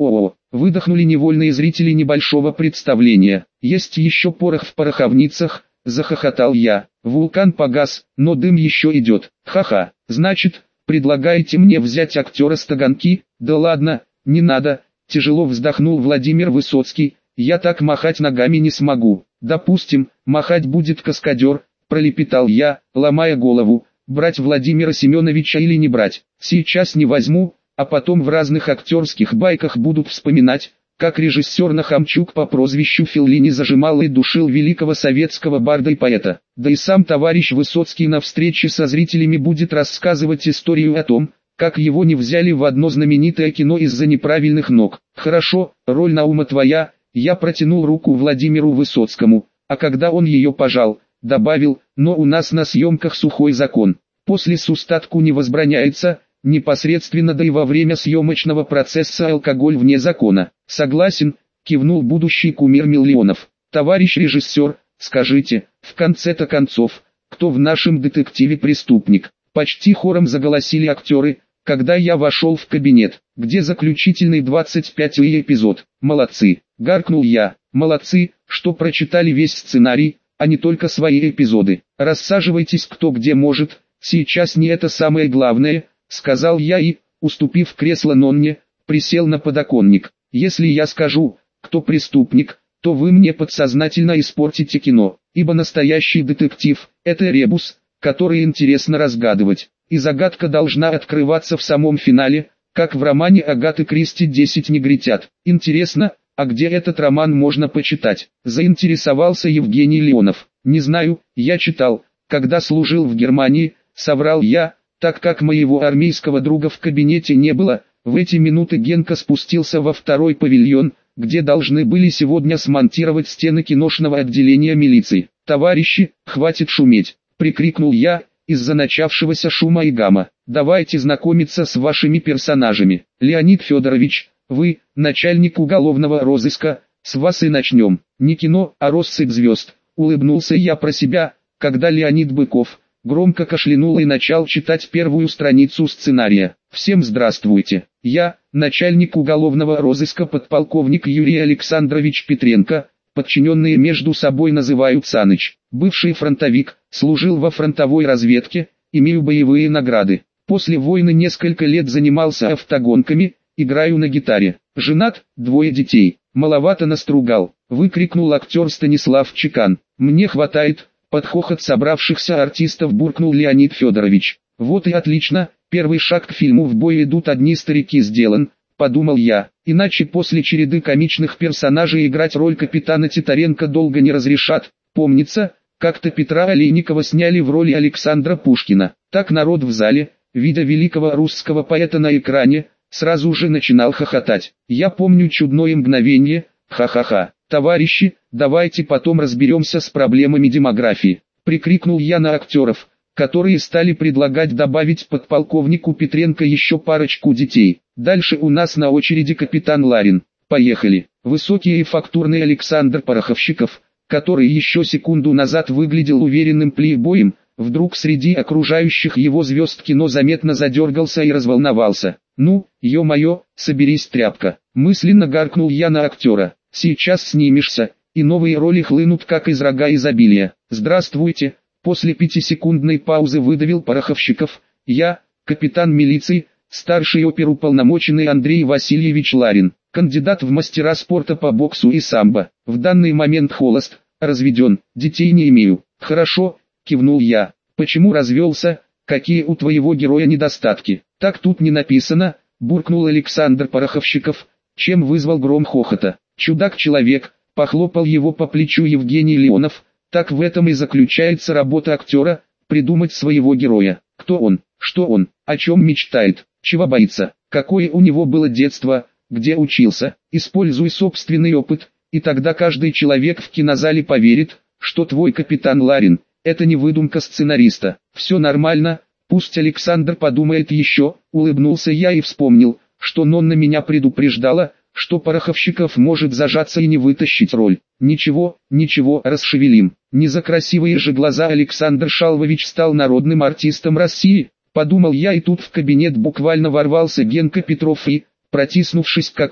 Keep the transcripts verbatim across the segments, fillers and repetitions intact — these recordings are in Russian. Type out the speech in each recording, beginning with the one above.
О-о, выдохнули невольные зрители небольшого представления. Есть еще порох в пороховницах, захохотал я. Вулкан погас, но дым еще идет. Ха-ха, значит, предлагаете мне взять актера с таганки? Да ладно, не надо, тяжело вздохнул Владимир Высоцкий. Я так махать ногами не смогу. Допустим, махать будет каскадер, пролепетал я, ломая голову, брать Владимира Семеновича или не брать. Сейчас не возьму, а потом в разных актерских байках будут вспоминать, как режиссер Нахамчук по прозвищу Феллини зажимал и душил великого советского барда и поэта. Да и сам товарищ Высоцкий на встрече со зрителями будет рассказывать историю о том, как его не взяли в одно знаменитое кино из-за неправильных ног. Хорошо, роль Наума твоя. Я протянул руку Владимиру Высоцкому, а когда он ее пожал, добавил, но у нас на съемках сухой закон. После сустатку не возбраняется, непосредственно да и во время съемочного процесса алкоголь вне закона. Согласен, кивнул будущий кумир миллионов. Товарищ режиссер, скажите, в конце-то концов, кто в нашем детективе преступник? Почти хором заголосили актеры, когда я вошел в кабинет, где заключительный двадцать пятый эпизод. Молодцы, гаркнул я, молодцы, что прочитали весь сценарий, а не только свои эпизоды. Рассаживайтесь кто где может, сейчас не это самое главное, сказал я и, уступив кресло Нонне, присел на подоконник. Если я скажу, кто преступник, то вы мне подсознательно испортите кино, ибо настоящий детектив – это ребус, который интересно разгадывать, и загадка должна открываться в самом финале, как в романе Агаты Кристи «десять негритят». Интересно, а где этот роман можно почитать? Заинтересовался Евгений Леонов. Не знаю, я читал, когда служил в Германии, соврал я, так как моего армейского друга в кабинете не было. В эти минуты Генка спустился во второй павильон, где должны были сегодня смонтировать стены киношного отделения милиции. «Товарищи, хватит шуметь!» — прикрикнул я, из-за начавшегося шума и гамма. «Давайте знакомиться с вашими персонажами. Леонид Федорович, вы, начальник уголовного розыска, с вас и начнем. Не кино, а россыпь звезд», — улыбнулся я про себя, когда Леонид Быков громко кашлянул и начал читать первую страницу сценария. «Всем здравствуйте. Я, начальник уголовного розыска подполковник Юрий Александрович Петренко, подчиненные между собой называют Саныч, бывший фронтовик, служил во фронтовой разведке, имею боевые награды. После войны несколько лет занимался автогонками, играю на гитаре. Женат, двое детей. Маловато настругал», — выкрикнул актер Станислав Чекан. «Мне хватает», — под хохот собравшихся артистов буркнул Леонид Федорович. «Вот и отлично, первый шаг к фильму «В бой идут одни старики» сделан», — подумал я. Иначе после череды комичных персонажей играть роль капитана Титаренко долго не разрешат. Помнится, как-то Петра Олейникова сняли в роли Александра Пушкина. Так народ в зале, видя великого русского поэта на экране, сразу же начинал хохотать. Я помню чудное мгновение, ха-ха-ха. «Товарищи, давайте потом разберемся с проблемами демографии», — прикрикнул я на актеров, которые стали предлагать добавить подполковнику Петренко еще парочку детей. «Дальше у нас на очереди капитан Ларин. Поехали». Высокий и фактурный Александр Пороховщиков, который еще секунду назад выглядел уверенным плейбоем, вдруг среди окружающих его звезд кино заметно задергался и разволновался. «Ну, ё-моё, соберись, тряпка», — мысленно гаркнул я на актера. «Сейчас снимешься, и новые роли хлынут как из рога изобилия». «Здравствуйте», — после пятисекундной паузы выдавил Пороховщиков. «Я, капитан милиции, старший оперуполномоченный Андрей Васильевич Ларин, кандидат в мастера спорта по боксу и самбо. В данный момент холост, разведен, детей не имею». «Хорошо», — кивнул я. «Почему развелся? Какие у твоего героя недостатки?» «Так тут не написано», — буркнул Александр Пороховщиков, чем вызвал гром хохота. «Чудак-человек», — похлопал его по плечу Евгений Леонов. «Так в этом и заключается работа актера, придумать своего героя. Кто он, что он, о чем мечтает, чего боится, какое у него было детство, где учился. Используй собственный опыт, и тогда каждый человек в кинозале поверит, что твой капитан Ларин — это не выдумка сценариста. Все нормально, пусть Александр подумает еще», — улыбнулся я и вспомнил, что Нонна меня предупреждала, что Пороховщиков может зажаться и не вытащить роль. «Ничего, ничего, расшевелим». Не за красивые же глаза Александр Шалвович стал народным артистом России, подумал я, и тут в кабинет буквально ворвался Генка Петров и, протиснувшись к окну,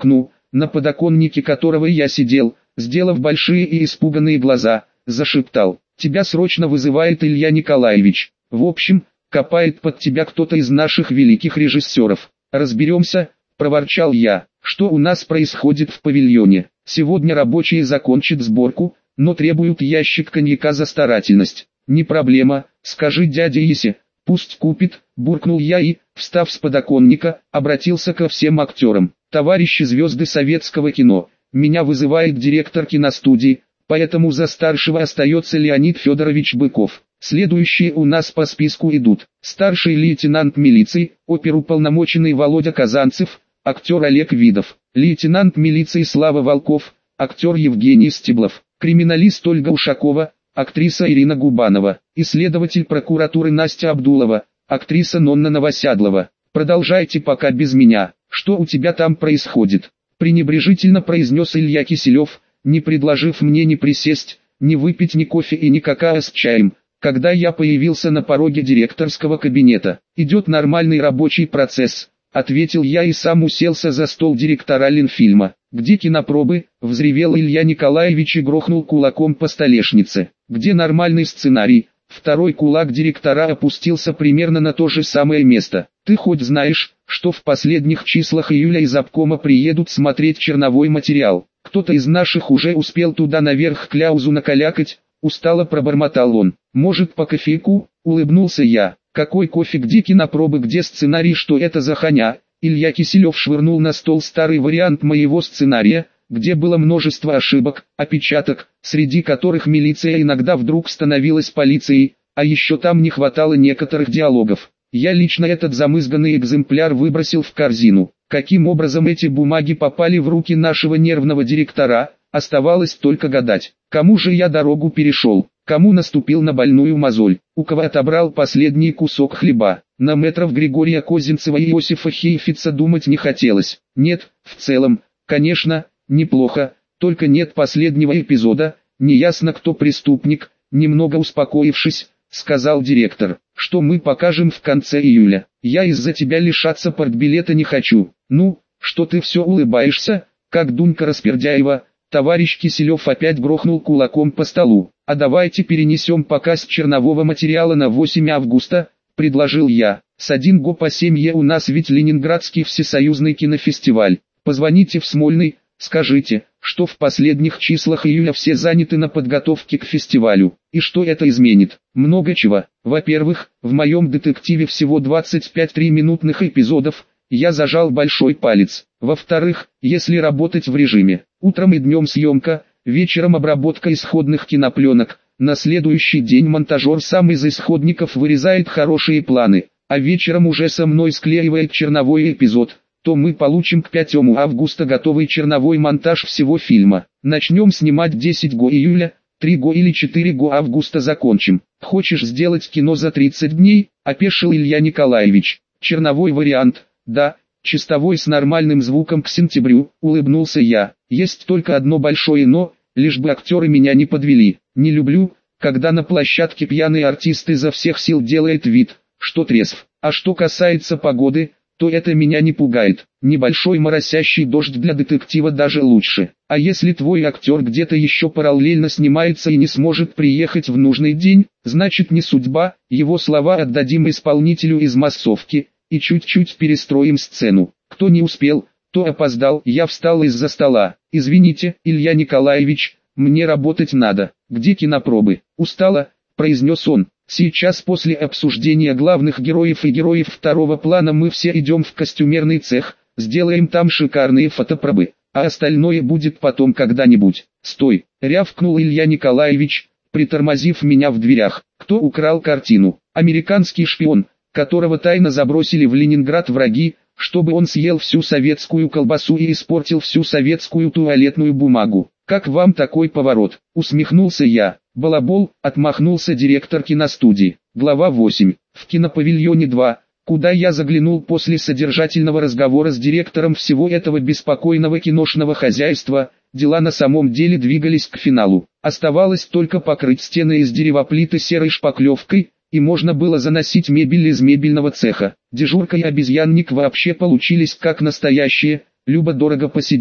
на подоконнике которого я сидел, сделав большие и испуганные глаза, зашептал: «Тебя срочно вызывает Илья Николаевич. В общем, копает под тебя кто-то из наших великих режиссеров. Разберемся», — проворчал я. «Что у нас происходит в павильоне? Сегодня рабочие закончат сборку, но требуют ящик коньяка за старательность». «Не проблема, скажи дяде Исе, пусть купит», — буркнул я и, встав с подоконника, обратился ко всем актерам. «Товарищи звезды советского кино, меня вызывает директор киностудии, поэтому за старшего остается Леонид Федорович Быков. Следующие у нас по списку идут: старший лейтенант милиции, оперуполномоченный Володя Казанцев, актер Олег Видов, лейтенант милиции Слава Волков, актер Евгений Стеблов, криминалист Ольга Ушакова, актриса Ирина Губанова, исследователь прокуратуры Настя Абдулова, актриса Нонна Новосядлова. Продолжайте пока без меня. Что у тебя там происходит?» Пренебрежительно произнес Илья Киселев, не предложив мне ни присесть, ни выпить ни кофе и ни какао с чаем, когда я появился на пороге директорского кабинета. «Идет нормальный рабочий процесс», — ответил я и сам уселся за стол директора Ленфильма. «Где кинопробы?» — взревел Илья Николаевич и грохнул кулаком по столешнице. «Где нормальный сценарий?» Второй кулак директора опустился примерно на то же самое место. «Ты хоть знаешь, что в последних числах июля из обкома приедут смотреть черновой материал? Кто-то из наших уже успел туда наверх кляузу накалякать», — устало пробормотал он. «Может, по кофейку?» — улыбнулся я. «Какой кофе, где кинопробы, где сценарий, что это за ханя?» Илья Киселев швырнул на стол старый вариант моего сценария, где было множество ошибок, опечаток, среди которых милиция иногда вдруг становилась полицией, а еще там не хватало некоторых диалогов. Я лично этот замызганный экземпляр выбросил в корзину. Каким образом эти бумаги попали в руки нашего нервного директора, оставалось только гадать. Кому же я дорогу перешел, кому наступил на больную мозоль, у кого отобрал последний кусок хлеба. На мэтров Григория Козинцева и Иосифа Хейфица думать не хотелось. Нет, в целом, конечно, неплохо, только нет последнего эпизода, неясно кто преступник. Немного успокоившись, сказал директор: «Что мы покажем в конце июля? Я из-за тебя лишаться партбилета не хочу». «Ну, что ты все улыбаешься, как Дунька Распердяева?» Товарищ Киселев опять грохнул кулаком по столу. «А давайте перенесем показ чернового материала на восемь августа», — предложил я. «С один го по семье у нас ведь Ленинградский всесоюзный кинофестиваль. Позвоните в Смольный, скажите, что в последних числах июля все заняты на подготовке к фестивалю. И что это изменит? Много чего. Во-первых, в моем детективе всего двадцать пять трехминутных эпизодов, я зажал большой палец. Во-вторых, если работать в режиме, утром и днем съемка, вечером обработка исходных кинопленок, на следующий день монтажер сам из исходников вырезает хорошие планы, а вечером уже со мной склеивает черновой эпизод, то мы получим к пятому августа готовый черновой монтаж всего фильма. Начнем снимать десять го июля, три го или четыре го августа закончим. Хочешь сделать кино за тридцать дней? Опешил Илья Николаевич. Черновой вариант, да, чистовой с нормальным звуком к сентябрю, улыбнулся я. Есть только одно большое но, лишь бы актеры меня не подвели. Не люблю, когда на площадке пьяный артист изо всех сил делает вид, что трезв. А что касается погоды, то это меня не пугает. Небольшой моросящий дождь для детектива даже лучше. А если твой актер где-то еще параллельно снимается и не сможет приехать в нужный день, значит не судьба, его слова отдадим исполнителю из массовки, и чуть-чуть перестроим сцену. Кто не успел, то опоздал. Я встал из-за стола. «Извините, Илья Николаевич, мне работать надо. Где кинопробы?» «Устала», — произнес он. «Сейчас после обсуждения главных героев и героев второго плана мы все идем в костюмерный цех, сделаем там шикарные фотопробы, а остальное будет потом когда-нибудь». «Стой!» — рявкнул Илья Николаевич, притормозив меня в дверях. «Кто украл картину?» «Американский шпион, которого тайно забросили в Ленинград враги, чтобы он съел всю советскую колбасу и испортил всю советскую туалетную бумагу. Как вам такой поворот?» Усмехнулся я. «Балабол», — отмахнулся директор киностудии. Глава восемь. В кинопавильоне два, куда я заглянул после содержательного разговора с директором всего этого беспокойного киношного хозяйства, дела на самом деле двигались к финалу. Оставалось только покрыть стены из деревоплиты серой шпаклевкой, и можно было заносить мебель из мебельного цеха. Дежурка и обезьянник вообще получились как настоящие, любо-дорого посидеть.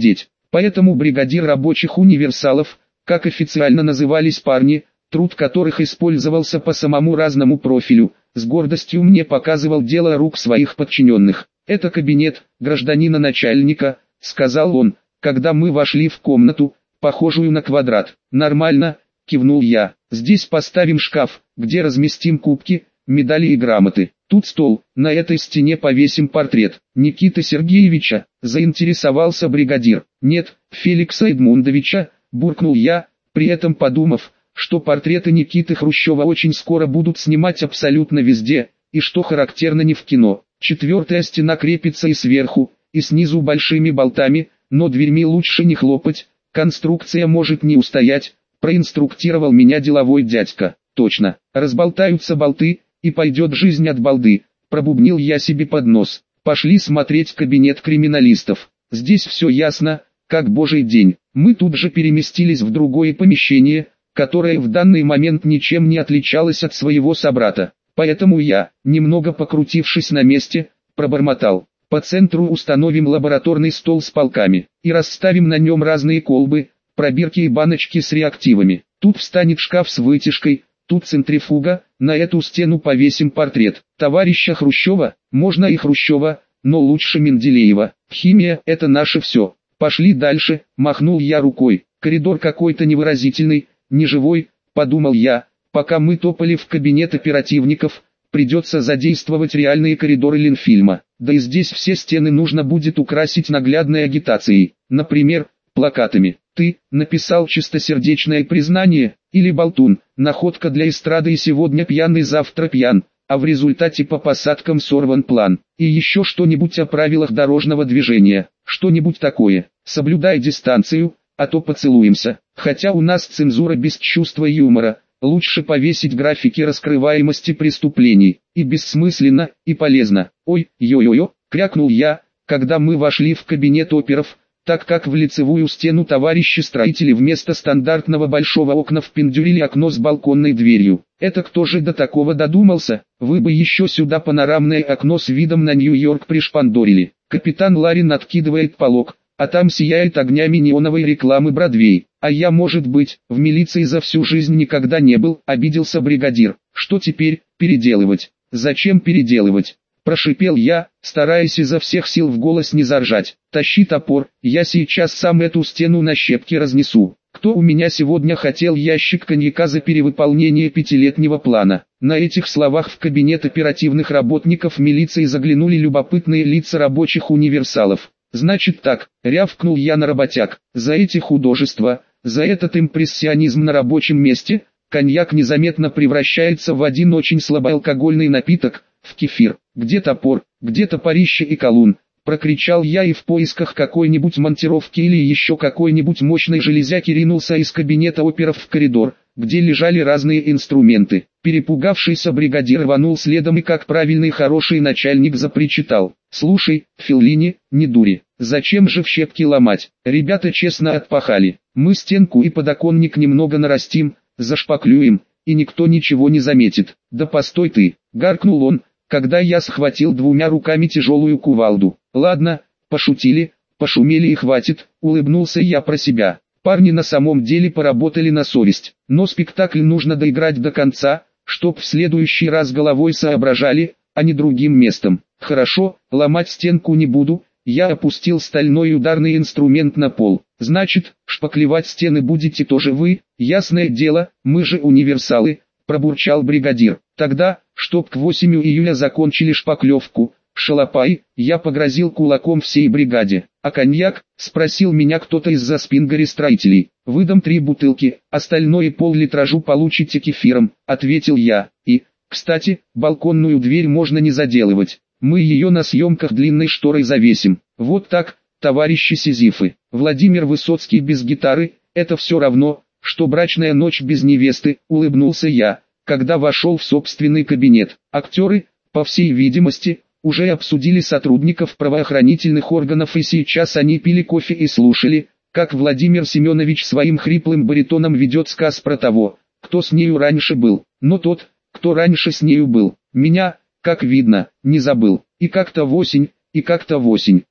Поэтому бригадир рабочих универсалов, как официально назывались парни, труд которых использовался по самому разному профилю, с гордостью мне показывал дело рук своих подчиненных. «Это кабинет гражданина-начальника», — сказал он, когда мы вошли в комнату, похожую на квадрат. «Нормально», — кивнул я. «Здесь поставим шкаф, где разместим кубки, медали и грамоты. Тут стол, на этой стене повесим портрет Никиты Сергеевича», — заинтересовался бригадир. «Нет, Феликса Эдмундовича», — буркнул я, при этом подумав, что портреты Никиты Хрущева очень скоро будут снимать абсолютно везде, и что характерно не в кино. Четвертая стена крепится и сверху, и снизу большими болтами, но дверьми лучше не хлопать, конструкция может не устоять, проинструктировал меня деловой дядька. Точно, разболтаются болты, и пойдет жизнь от балды, пробубнил я себе под нос. Пошли смотреть кабинет криминалистов. Здесь все ясно, как божий день. Мы тут же переместились в другое помещение, которое в данный момент ничем не отличалось от своего собрата. Поэтому я, немного покрутившись на месте, пробормотал: по центру установим лабораторный стол с полками, и расставим на нем разные колбы, пробирки и баночки с реактивами. Тут встанет шкаф с вытяжкой, тут центрифуга, на эту стену повесим портрет товарища Хрущева, можно и Хрущева, но лучше Менделеева. Химия – это наше все. Пошли дальше, махнул я рукой. Коридор какой-то невыразительный, неживой, подумал я. Пока мы топали в кабинет оперативников, придется задействовать реальные коридоры Ленфильма. Да и здесь все стены нужно будет украсить наглядной агитацией, например, плакатами. «Ты написал чистосердечное признание» или «Болтун, находка для эстрады и сегодня пьяный, завтра пьян, а в результате по посадкам сорван план». И еще что-нибудь о правилах дорожного движения, что-нибудь такое. «Соблюдай дистанцию, а то поцелуемся». Хотя у нас цензура без чувства юмора. Лучше повесить графики раскрываемости преступлений. И бессмысленно, и полезно. «Ой, ё-ё-ё», крякнул я, когда мы вошли в кабинет оперов, так как в лицевую стену товарищи строители вместо стандартного большого окна впендюрили окно с балконной дверью. Это кто же до такого додумался? Вы бы еще сюда панорамное окно с видом на Нью-Йорк пришпандорили. Капитан Ларин откидывает полог, а там сияет огнями неоновой рекламы Бродвей. А я, может быть, в милиции за всю жизнь никогда не был, обиделся бригадир. Что теперь, переделывать? Зачем переделывать? Прошипел я, стараясь изо всех сил в голос не заржать. Тащи топор, я сейчас сам эту стену на щепки разнесу. Кто у меня сегодня хотел ящик коньяка за перевыполнение пятилетнего плана? На этих словах в кабинет оперативных работников милиции заглянули любопытные лица рабочих универсалов. Значит так, рявкнул я на работяг, за эти художества, за этот импрессионизм на рабочем месте, коньяк незаметно превращается в один очень слабоалкогольный напиток, в кефир. Где топор, где топорище и колун? Прокричал я и в поисках какой-нибудь монтировки или еще какой-нибудь мощной железяки ринулся из кабинета оперов в коридор, где лежали разные инструменты. Перепугавшийся бригадир рванул следом и как правильный хороший начальник запричитал: «Слушай, Феллини, не дури, зачем же в щепки ломать? Ребята честно отпахали, мы стенку и подоконник немного нарастим, зашпаклюем, и никто ничего не заметит». «Да постой ты», — гаркнул он, когда я схватил двумя руками тяжелую кувалду. «Ладно, пошутили, пошумели и хватит», — улыбнулся я про себя. Парни на самом деле поработали на совесть, но спектакль нужно доиграть до конца, чтоб в следующий раз головой соображали, а не другим местом. «Хорошо, ломать стенку не буду», — я опустил стальной ударный инструмент на пол. «Значит, шпаклевать стены будете тоже вы?» «Ясное дело, мы же универсалы», — пробурчал бригадир. «Тогда, чтоб к восьмому июля закончили шпаклевку, шалопай», — я погрозил кулаком всей бригаде. «А коньяк?» — спросил меня кто-то из-за спин горе-строителей. «Выдам три бутылки, остальное пол-литражу получите кефиром», — ответил я. «И, кстати, балконную дверь можно не заделывать, мы ее на съемках длинной шторой завесим. Вот так, товарищи Сизифы». Владимир Высоцкий без гитары — это все равно, что брачная ночь без невесты, улыбнулся я, когда вошел в собственный кабинет. Актеры, по всей видимости, уже обсудили сотрудников правоохранительных органов, и сейчас они пили кофе и слушали, как Владимир Семенович своим хриплым баритоном ведет сказ про того, кто с нею раньше был. Но тот, кто раньше с нею был, меня, как видно, не забыл. И как-то в осень, и как-то в осень.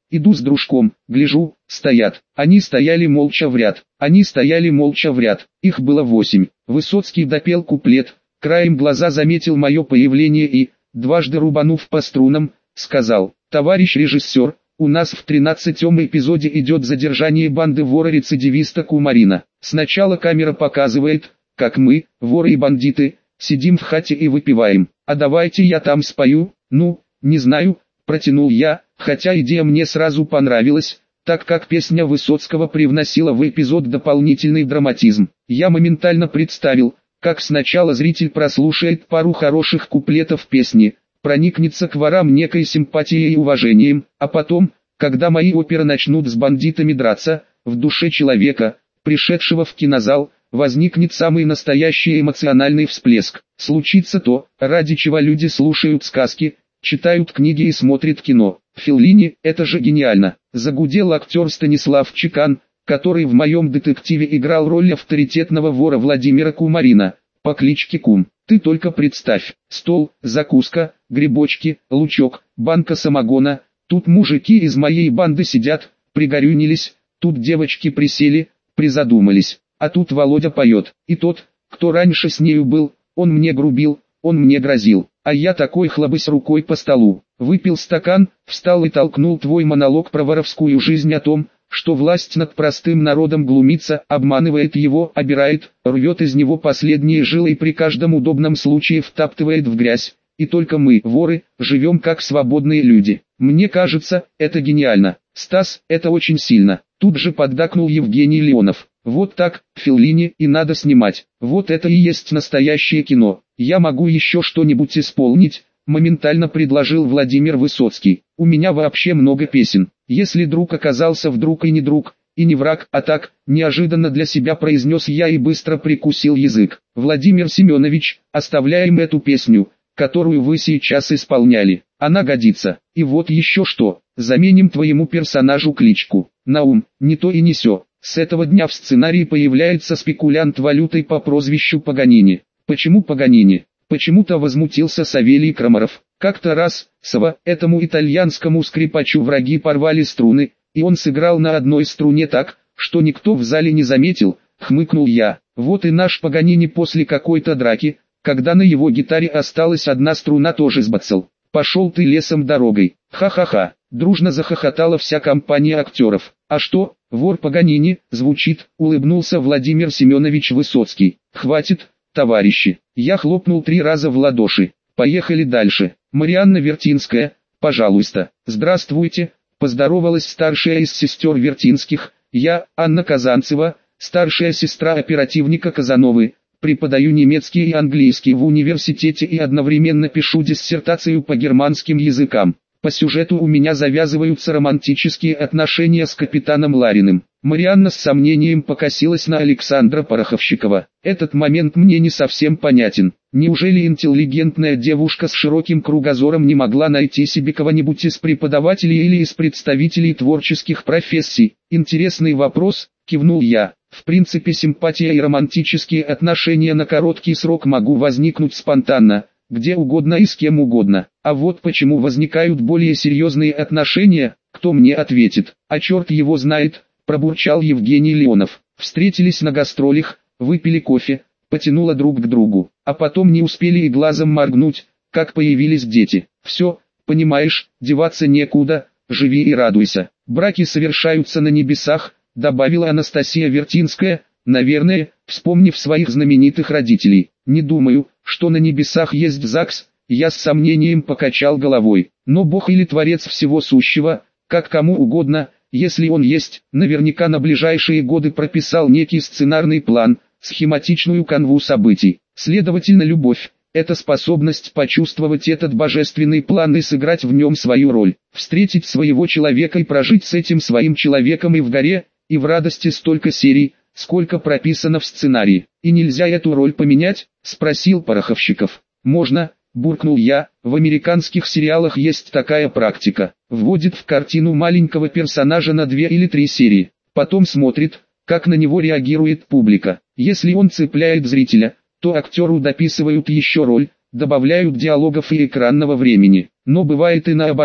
Иду с дружком, гляжу, стоят. Они стояли молча в ряд. Они стояли молча в ряд. Их было восемь. Высоцкий допел куплет, краем глаза заметил мое появление и, дважды рубанув по струнам, сказал: «Товарищ режиссер, у нас в тринадцатом эпизоде идет задержание банды вора-рецидивиста Кумарина. Сначала камера показывает, как мы, воры и бандиты, сидим в хате и выпиваем. А давайте я там спою, ну, не знаю», протянул я, хотя идея мне сразу понравилась, так как песня Высоцкого привносила в эпизод дополнительный драматизм. Я моментально представил, как сначала зритель прослушает пару хороших куплетов песни, проникнется к ворам некой симпатией и уважением, а потом, когда мои оперы начнут с бандитами драться, в душе человека, пришедшего в кинозал, возникнет самый настоящий эмоциональный всплеск. Случится то, ради чего люди слушают сказки, читают книги и смотрят кино. Феллини, это же гениально. Загудел актер Станислав Чекан, который в моем детективе играл роль авторитетного вора Владимира Кумарина, по кличке Кум. Ты только представь, стол, закуска, грибочки, лучок, банка самогона, тут мужики из моей банды сидят, пригорюнились, тут девочки присели, призадумались, а тут Володя поет, и тот, кто раньше с нею был, он мне грубил, он мне грозил, а я такой хлобысь рукой по столу, выпил стакан, встал и толкнул твой монолог про воровскую жизнь о том, что власть над простым народом глумится, обманывает его, обирает, рвет из него последние жилы и при каждом удобном случае втаптывает в грязь. И только мы, воры, живем как свободные люди. Мне кажется, это гениально. Стас, это очень сильно. Тут же поддакнул Евгений Леонов. Вот так, Феллини, и надо снимать. Вот это и есть настоящее кино. Я могу еще что-нибудь исполнить, моментально предложил Владимир Высоцкий. У меня вообще много песен. Если друг оказался вдруг и не друг, и не враг, а так, неожиданно для себя произнес я и быстро прикусил язык. Владимир Семенович, оставляем эту песню, которую вы сейчас исполняли. Она годится. И вот еще что, заменим твоему персонажу кличку. Наум, не то и не сё. С этого дня в сценарии появляется спекулянт валютой по прозвищу Паганини. Почему Паганини? Почему-то возмутился Савелий Крамаров. Как-то раз, Сава, этому итальянскому скрипачу враги порвали струны, и он сыграл на одной струне так, что никто в зале не заметил, хмыкнул я. Вот и наш Паганини после какой-то драки, когда на его гитаре осталась одна струна, тоже сбацал. Пошел ты лесом дорогой. Ха-ха-ха. Дружно захохотала вся компания актеров. А что, вор Паганини, звучит, улыбнулся Владимир Семенович Высоцкий. Хватит, товарищи. Я хлопнул три раза в ладоши. Поехали дальше. Марианна Вертинская, пожалуйста. Здравствуйте, поздоровалась старшая из сестер Вертинских. Я, Анна Казанцева, старшая сестра оперативника Казановы. Преподаю немецкий и английский в университете и одновременно пишу диссертацию по германским языкам. По сюжету у меня завязываются романтические отношения с капитаном Лариным. Марианна с сомнением покосилась на Александра Пороховщикова. Этот момент мне не совсем понятен. Неужели интеллигентная девушка с широким кругозором не могла найти себе кого-нибудь из преподавателей или из представителей творческих профессий? Интересный вопрос, кивнул я. В принципе, симпатия и романтические отношения на короткий срок могут возникнуть спонтанно, где угодно и с кем угодно. А вот почему возникают более серьезные отношения, кто мне ответит? А черт его знает, пробурчал Евгений Леонов. Встретились на гастролях, выпили кофе, потянуло друг к другу, а потом не успели и глазом моргнуть, как появились дети. Все, понимаешь, деваться некуда, живи и радуйся. Браки совершаются на небесах, добавила Анастасия Вертинская, наверное, вспомнив своих знаменитых родителей. Не думаю, что на небесах есть ЗАГС, я с сомнением покачал головой. Но Бог или Творец всего сущего, как кому угодно, если он есть, наверняка на ближайшие годы прописал некий сценарный план, схематичную канву событий. Следовательно, любовь – это способность почувствовать этот божественный план и сыграть в нем свою роль. Встретить своего человека и прожить с этим своим человеком и в горе, и в радости столько серий, сколько прописано в сценарии. И нельзя эту роль поменять? Спросил Пороховщиков. Можно, буркнул я, в американских сериалах есть такая практика. Вводит в картину маленького персонажа на две или три серии. Потом смотрит, как на него реагирует публика. Если он цепляет зрителя, то актеру дописывают еще роль, добавляют диалогов и экранного времени. Но бывает и наоборот,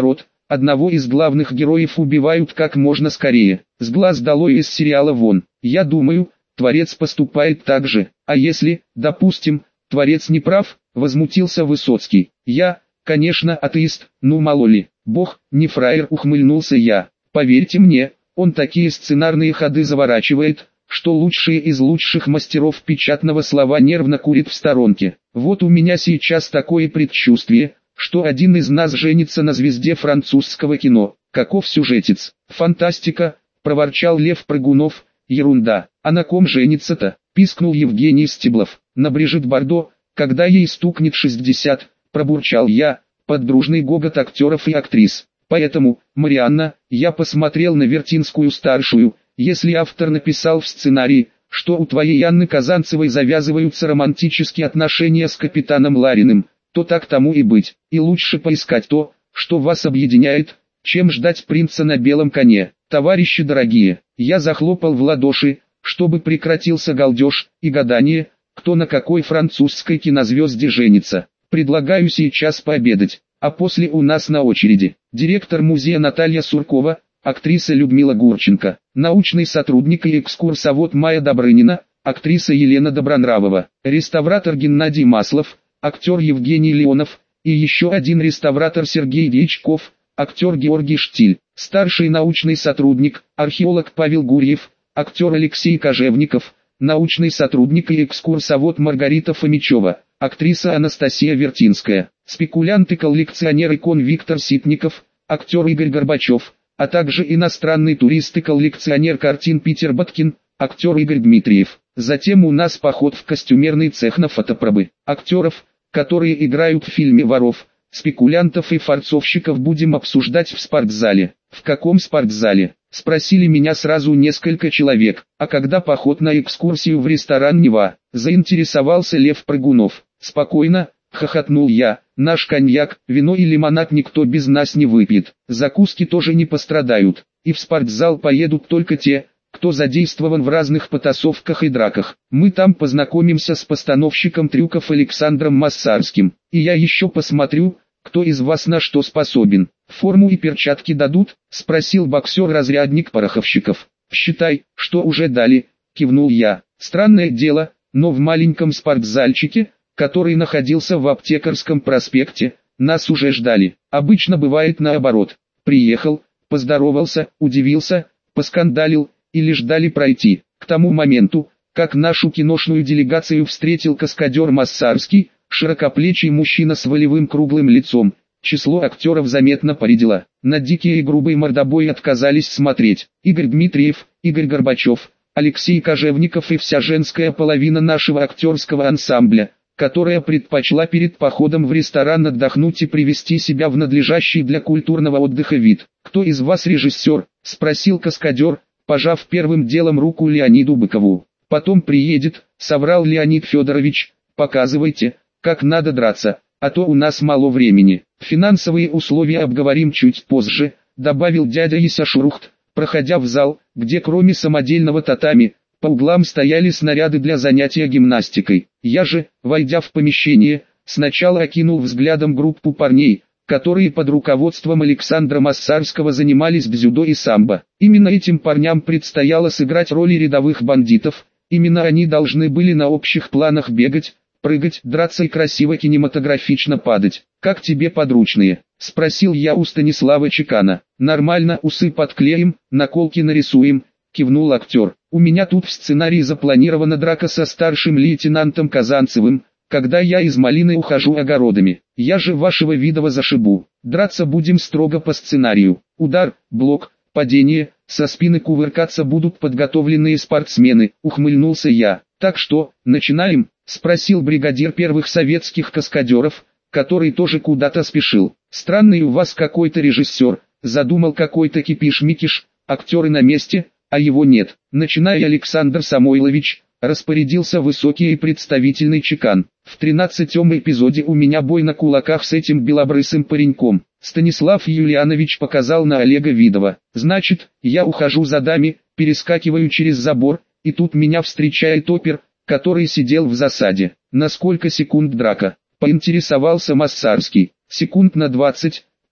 одного из главных героев убивают как можно скорее. С глаз долой из сериала вон. Я думаю, творец поступает так же. А если, допустим, творец не прав, возмутился Высоцкий. Я, конечно, атеист, ну мало ли. Бог, не фраер, ухмыльнулся я. Поверьте мне, он такие сценарные ходы заворачивает, что лучшие из лучших мастеров печатного слова нервно курит в сторонке. Вот у меня сейчас такое предчувствие, что один из нас женится на звезде французского кино. Каков сюжетец? Фантастика, проворчал Лев Прыгунов. Ерунда. А на ком женится-то? Пискнул Евгений Стеблов. На Брижит Бардо, когда ей стукнет шестьдесят, пробурчал я, под дружный гогот актеров и актрис. Поэтому, Марианна, я посмотрел на Вертинскую-старшую. Если автор написал в сценарии, что у твоей Анны Казанцевой завязываются романтические отношения с капитаном Лариным, то так тому и быть. И лучше поискать то, что вас объединяет, чем ждать принца на белом коне. Товарищи дорогие, я захлопал в ладоши, чтобы прекратился галдеж и гадание, кто на какой французской кинозвезде женится. Предлагаю сейчас пообедать, а после у нас на очереди директор музея Наталья Суркова, актриса Людмила Гурченко, научный сотрудник и экскурсовод Майя Добрынина, актриса Елена Добронравова, реставратор Геннадий Маслов, актер Евгений Леонов, и еще один реставратор Сергей Дьячков, актер Георгий Штиль, старший научный сотрудник, археолог Павел Гурьев, актер Алексей Кожевников, научный сотрудник и экскурсовод Маргарита Фомичева, актриса Анастасия Вертинская, спекулянт и коллекционер икон Виктор Ситников, актер Игорь Горбачев, а также иностранный турист и коллекционер картин Питер Боткин, актер Игорь Дмитриев. Затем у нас поход в костюмерный цех на фотопробы. Актеров, которые играют в фильме воров, спекулянтов и форцовщиков, будем обсуждать в спортзале. В каком спортзале? Спросили меня сразу несколько человек. А когда поход на экскурсию в ресторан Нева? Заинтересовался Лев Прыгунов. Спокойно, хохотнул я. Наш коньяк, вино и лимонад никто без нас не выпьет. Закуски тоже не пострадают. И в спортзал поедут только те, кто задействован в разных потасовках и драках. Мы там познакомимся с постановщиком трюков Александром Массарским. И я еще посмотрю, кто из вас на что способен. Форму и перчатки дадут? Спросил боксер-разрядник Пороховщиков. Считай, что уже дали, кивнул я. Странное дело, но в маленьком спортзальчике, который находился в Аптекарском проспекте, нас уже ждали. Обычно бывает наоборот. Приехал, поздоровался, удивился, поскандалил, и лишь дали пройти. К тому моменту, как нашу киношную делегацию встретил каскадер Массарский, широкоплечий мужчина с волевым круглым лицом, число актеров заметно поредело. На дикий и грубый мордобой отказались смотреть Игорь Дмитриев, Игорь Горбачев, Алексей Кожевников и вся женская половина нашего актерского ансамбля, которая предпочла перед походом в ресторан отдохнуть и привести себя в надлежащий для культурного отдыха вид. «Кто из вас режиссер?» – спросил каскадер, пожав первым делом руку Леониду Быкову. «Потом приедет», – соврал Леонид Федорович. «Показывайте, как надо драться, а то у нас мало времени. Финансовые условия обговорим чуть позже», – добавил дядя Ися Шурухт, проходя в зал, где кроме самодельного татами, по углам стояли снаряды для занятия гимнастикой. Я же, войдя в помещение, сначала окинул взглядом группу парней, которые под руководством Александра Массарского занимались дзюдо и самбо. Именно этим парням предстояло сыграть роли рядовых бандитов, именно они должны были на общих планах бегать, прыгать, драться и красиво кинематографично падать. «Как тебе подручные?» – спросил я у Станислава Чекана. «Нормально, усы подклеим, наколки нарисуем», – кивнул актер. «У меня тут в сценарии запланирована драка со старшим лейтенантом Казанцевым, когда я из малины ухожу огородами. Я же вашего Видова зашибу. Драться будем строго по сценарию. Удар, блок, падение, со спины кувыркаться будут подготовленные спортсмены», – ухмыльнулся я. «Так что, начинаем?» – спросил бригадир первых советских каскадеров, который тоже куда-то спешил. «Странный у вас какой-то режиссер», – задумал какой-то кипиш-микиш, актеры на месте, а его нет. «Начинай, Александр Самойлович», – распорядился высокий и представительный Чекан. «В тринадцатом эпизоде у меня бой на кулаках с этим белобрысым пареньком». Станислав Юлианович показал на Олега Видова. «Значит, я ухожу за дами, перескакиваю через забор, и тут меня встречает опер, который сидел в засаде. На сколько секунд драка?» – поинтересовался Массарский. «Секунд на двадцать», –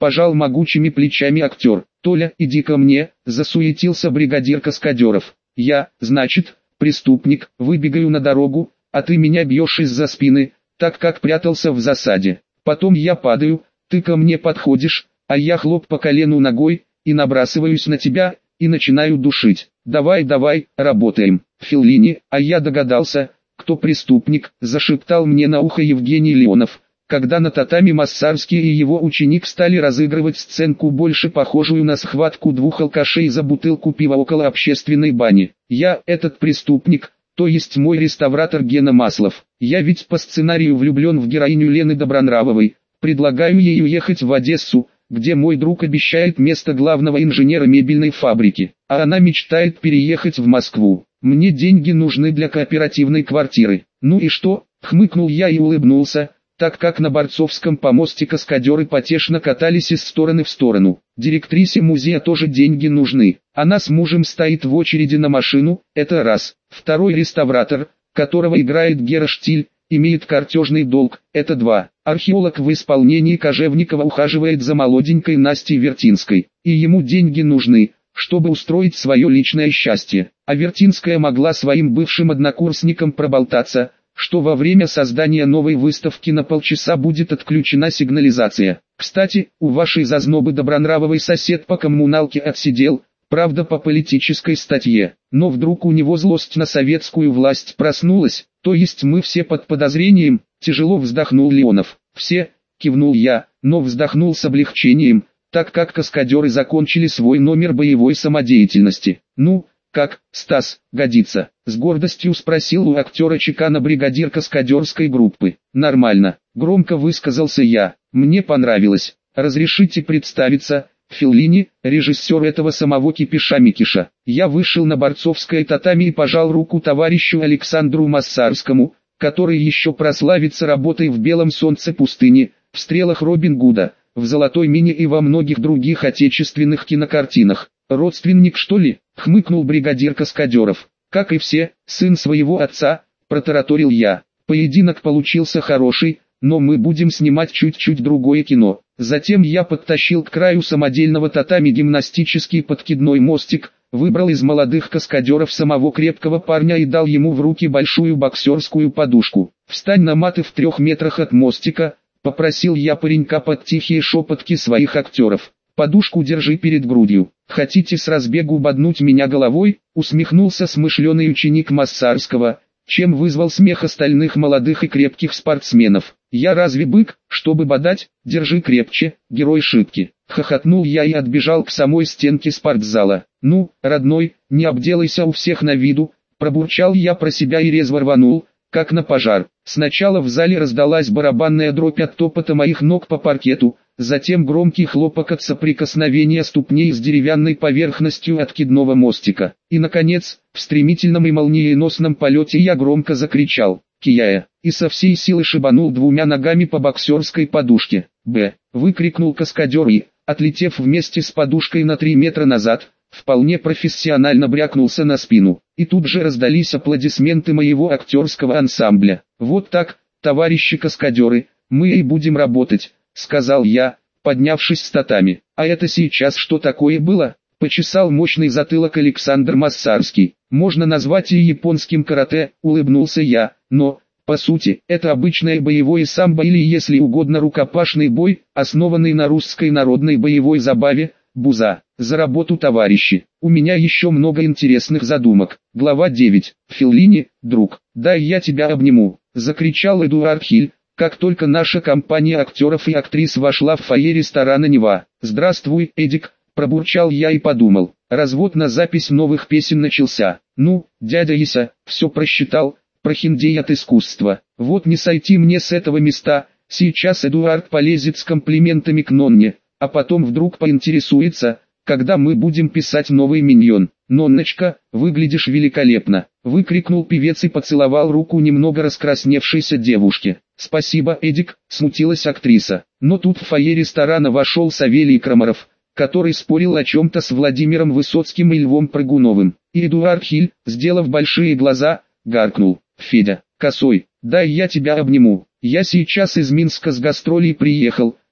пожал могучими плечами актер. Толя, иди ко мне, засуетился бригадир каскадеров. Я, значит, преступник, выбегаю на дорогу, а ты меня бьешь из-за спины, так как прятался в засаде. Потом я падаю, ты ко мне подходишь, а я хлоп по колену ногой, и набрасываюсь на тебя, и начинаю душить. Давай, давай, работаем. Феллини, а я догадался, кто преступник, зашептал мне на ухо Евгений Леонов, когда на татами Массарский и его ученик стали разыгрывать сценку, больше похожую на схватку двух алкашей за бутылку пива около общественной бани. Я, этот преступник, то есть мой реставратор Гена Маслов. Я ведь по сценарию влюблен в героиню Лены Добронравовой, предлагаю ей уехать в Одессу, где мой друг обещает место главного инженера мебельной фабрики, а она мечтает переехать в Москву. Мне деньги нужны для кооперативной квартиры. Ну и что? Хмыкнул я и улыбнулся, так как на Борцовском помосте каскадеры потешно катались из стороны в сторону. Директрисе музея тоже деньги нужны. Она с мужем стоит в очереди на машину, это раз. Второй реставратор, которого играет Гера Штиль, имеет картежный долг, это два. Археолог в исполнении Кожевникова ухаживает за молоденькой Настей Вертинской, и ему деньги нужны, чтобы устроить свое личное счастье. А Вертинская могла своим бывшим однокурсникам проболтаться, что во время создания новой выставки на полчаса будет отключена сигнализация. Кстати, у вашей зазнобы Добронравовой сосед по коммуналке отсидел, правда по политической статье, но вдруг у него злость на советскую власть проснулась, то есть мы все под подозрением, тяжело вздохнул Леонов. Все, кивнул я, но вздохнул с облегчением, так как каскадеры закончили свой номер боевой самодеятельности. Ну, как, Стас, годится? С гордостью спросил у актера чекана бригадир каскадерской группы. Нормально, громко высказался я, мне понравилось. Разрешите представиться, Феллини, режиссер этого самого кипиша Микиша. Я вышел на Борцовское татами и пожал руку товарищу Александру Массарскому, который еще прославится работой в «Белом солнце пустыни», в «Стрелах Робин Гуда», в «Золотой мине» и во многих других отечественных кинокартинах. «Родственник, что ли?» — хмыкнул бригадир каскадеров. «Как и все, сын своего отца», — протараторил я. Поединок получился хороший, но мы будем снимать чуть-чуть другое кино. Затем я подтащил к краю самодельного татами гимнастический подкидной мостик, выбрал из молодых каскадеров самого крепкого парня и дал ему в руки большую боксерскую подушку. «Встань на маты в трех метрах от мостика», — попросил я паренька под тихие шепотки своих актеров. «Подушку держи перед грудью. Хотите с разбегу боднуть меня головой?» — усмехнулся смышленый ученик Массарского, чем вызвал смех остальных молодых и крепких спортсменов. «Я разве бык, чтобы бодать? Держи крепче, герой шибки!» Хохотнул я и отбежал к самой стенке спортзала. «Ну, родной, не обделайся у всех на виду», — пробурчал я про себя и резво рванул, как на пожар. Сначала в зале раздалась барабанная дробь от топота моих ног по паркету, затем громкий хлопок от соприкосновения ступней с деревянной поверхностью откидного мостика. И наконец, в стремительном и молниеносном полете я громко закричал «Кияя!» и со всей силы шибанул двумя ногами по боксерской подушке. «Б!» — выкрикнул каскадер и, отлетев вместе с подушкой на три метра назад, вполне профессионально брякнулся на спину. И тут же раздались аплодисменты моего актерского ансамбля. «Вот так, товарищи каскадеры, мы и будем работать», — сказал я, поднявшись с татами. «А это сейчас что такое было?» — почесал мощный затылок Александр Массарский. «Можно назвать и японским карате», — улыбнулся я, «но, по сути, это обычное боевое самбо или, если угодно, рукопашный бой, основанный на русской народной боевой забаве, буза. За работу, товарищи. У меня еще много интересных задумок». Глава девять. «Феллини, друг, дай я тебя обниму», — закричал Эдуард Хиль, как только наша компания актеров и актрис вошла в фойе ресторана «Нева». «Здравствуй, Эдик», — пробурчал я и подумал. Развод на запись новых песен начался. Ну, дядя Ися, все просчитал, прохиндей от искусства. Вот не сойти мне с этого места, сейчас Эдуард полезет с комплиментами к Нонне, а потом вдруг поинтересуется, когда мы будем писать новый миньон. «Нонночка, выглядишь великолепно», — выкрикнул певец и поцеловал руку немного раскрасневшейся девушке. «Спасибо, Эдик», — смутилась актриса. Но тут в фойе ресторана вошел Савелий Крамаров, который спорил о чем-то с Владимиром Высоцким и Львом Прыгуновым. И Эдуард Хиль, сделав большие глаза, гаркнул: «Федя, косой, дай я тебя обниму. Я сейчас из Минска с гастролей приехал,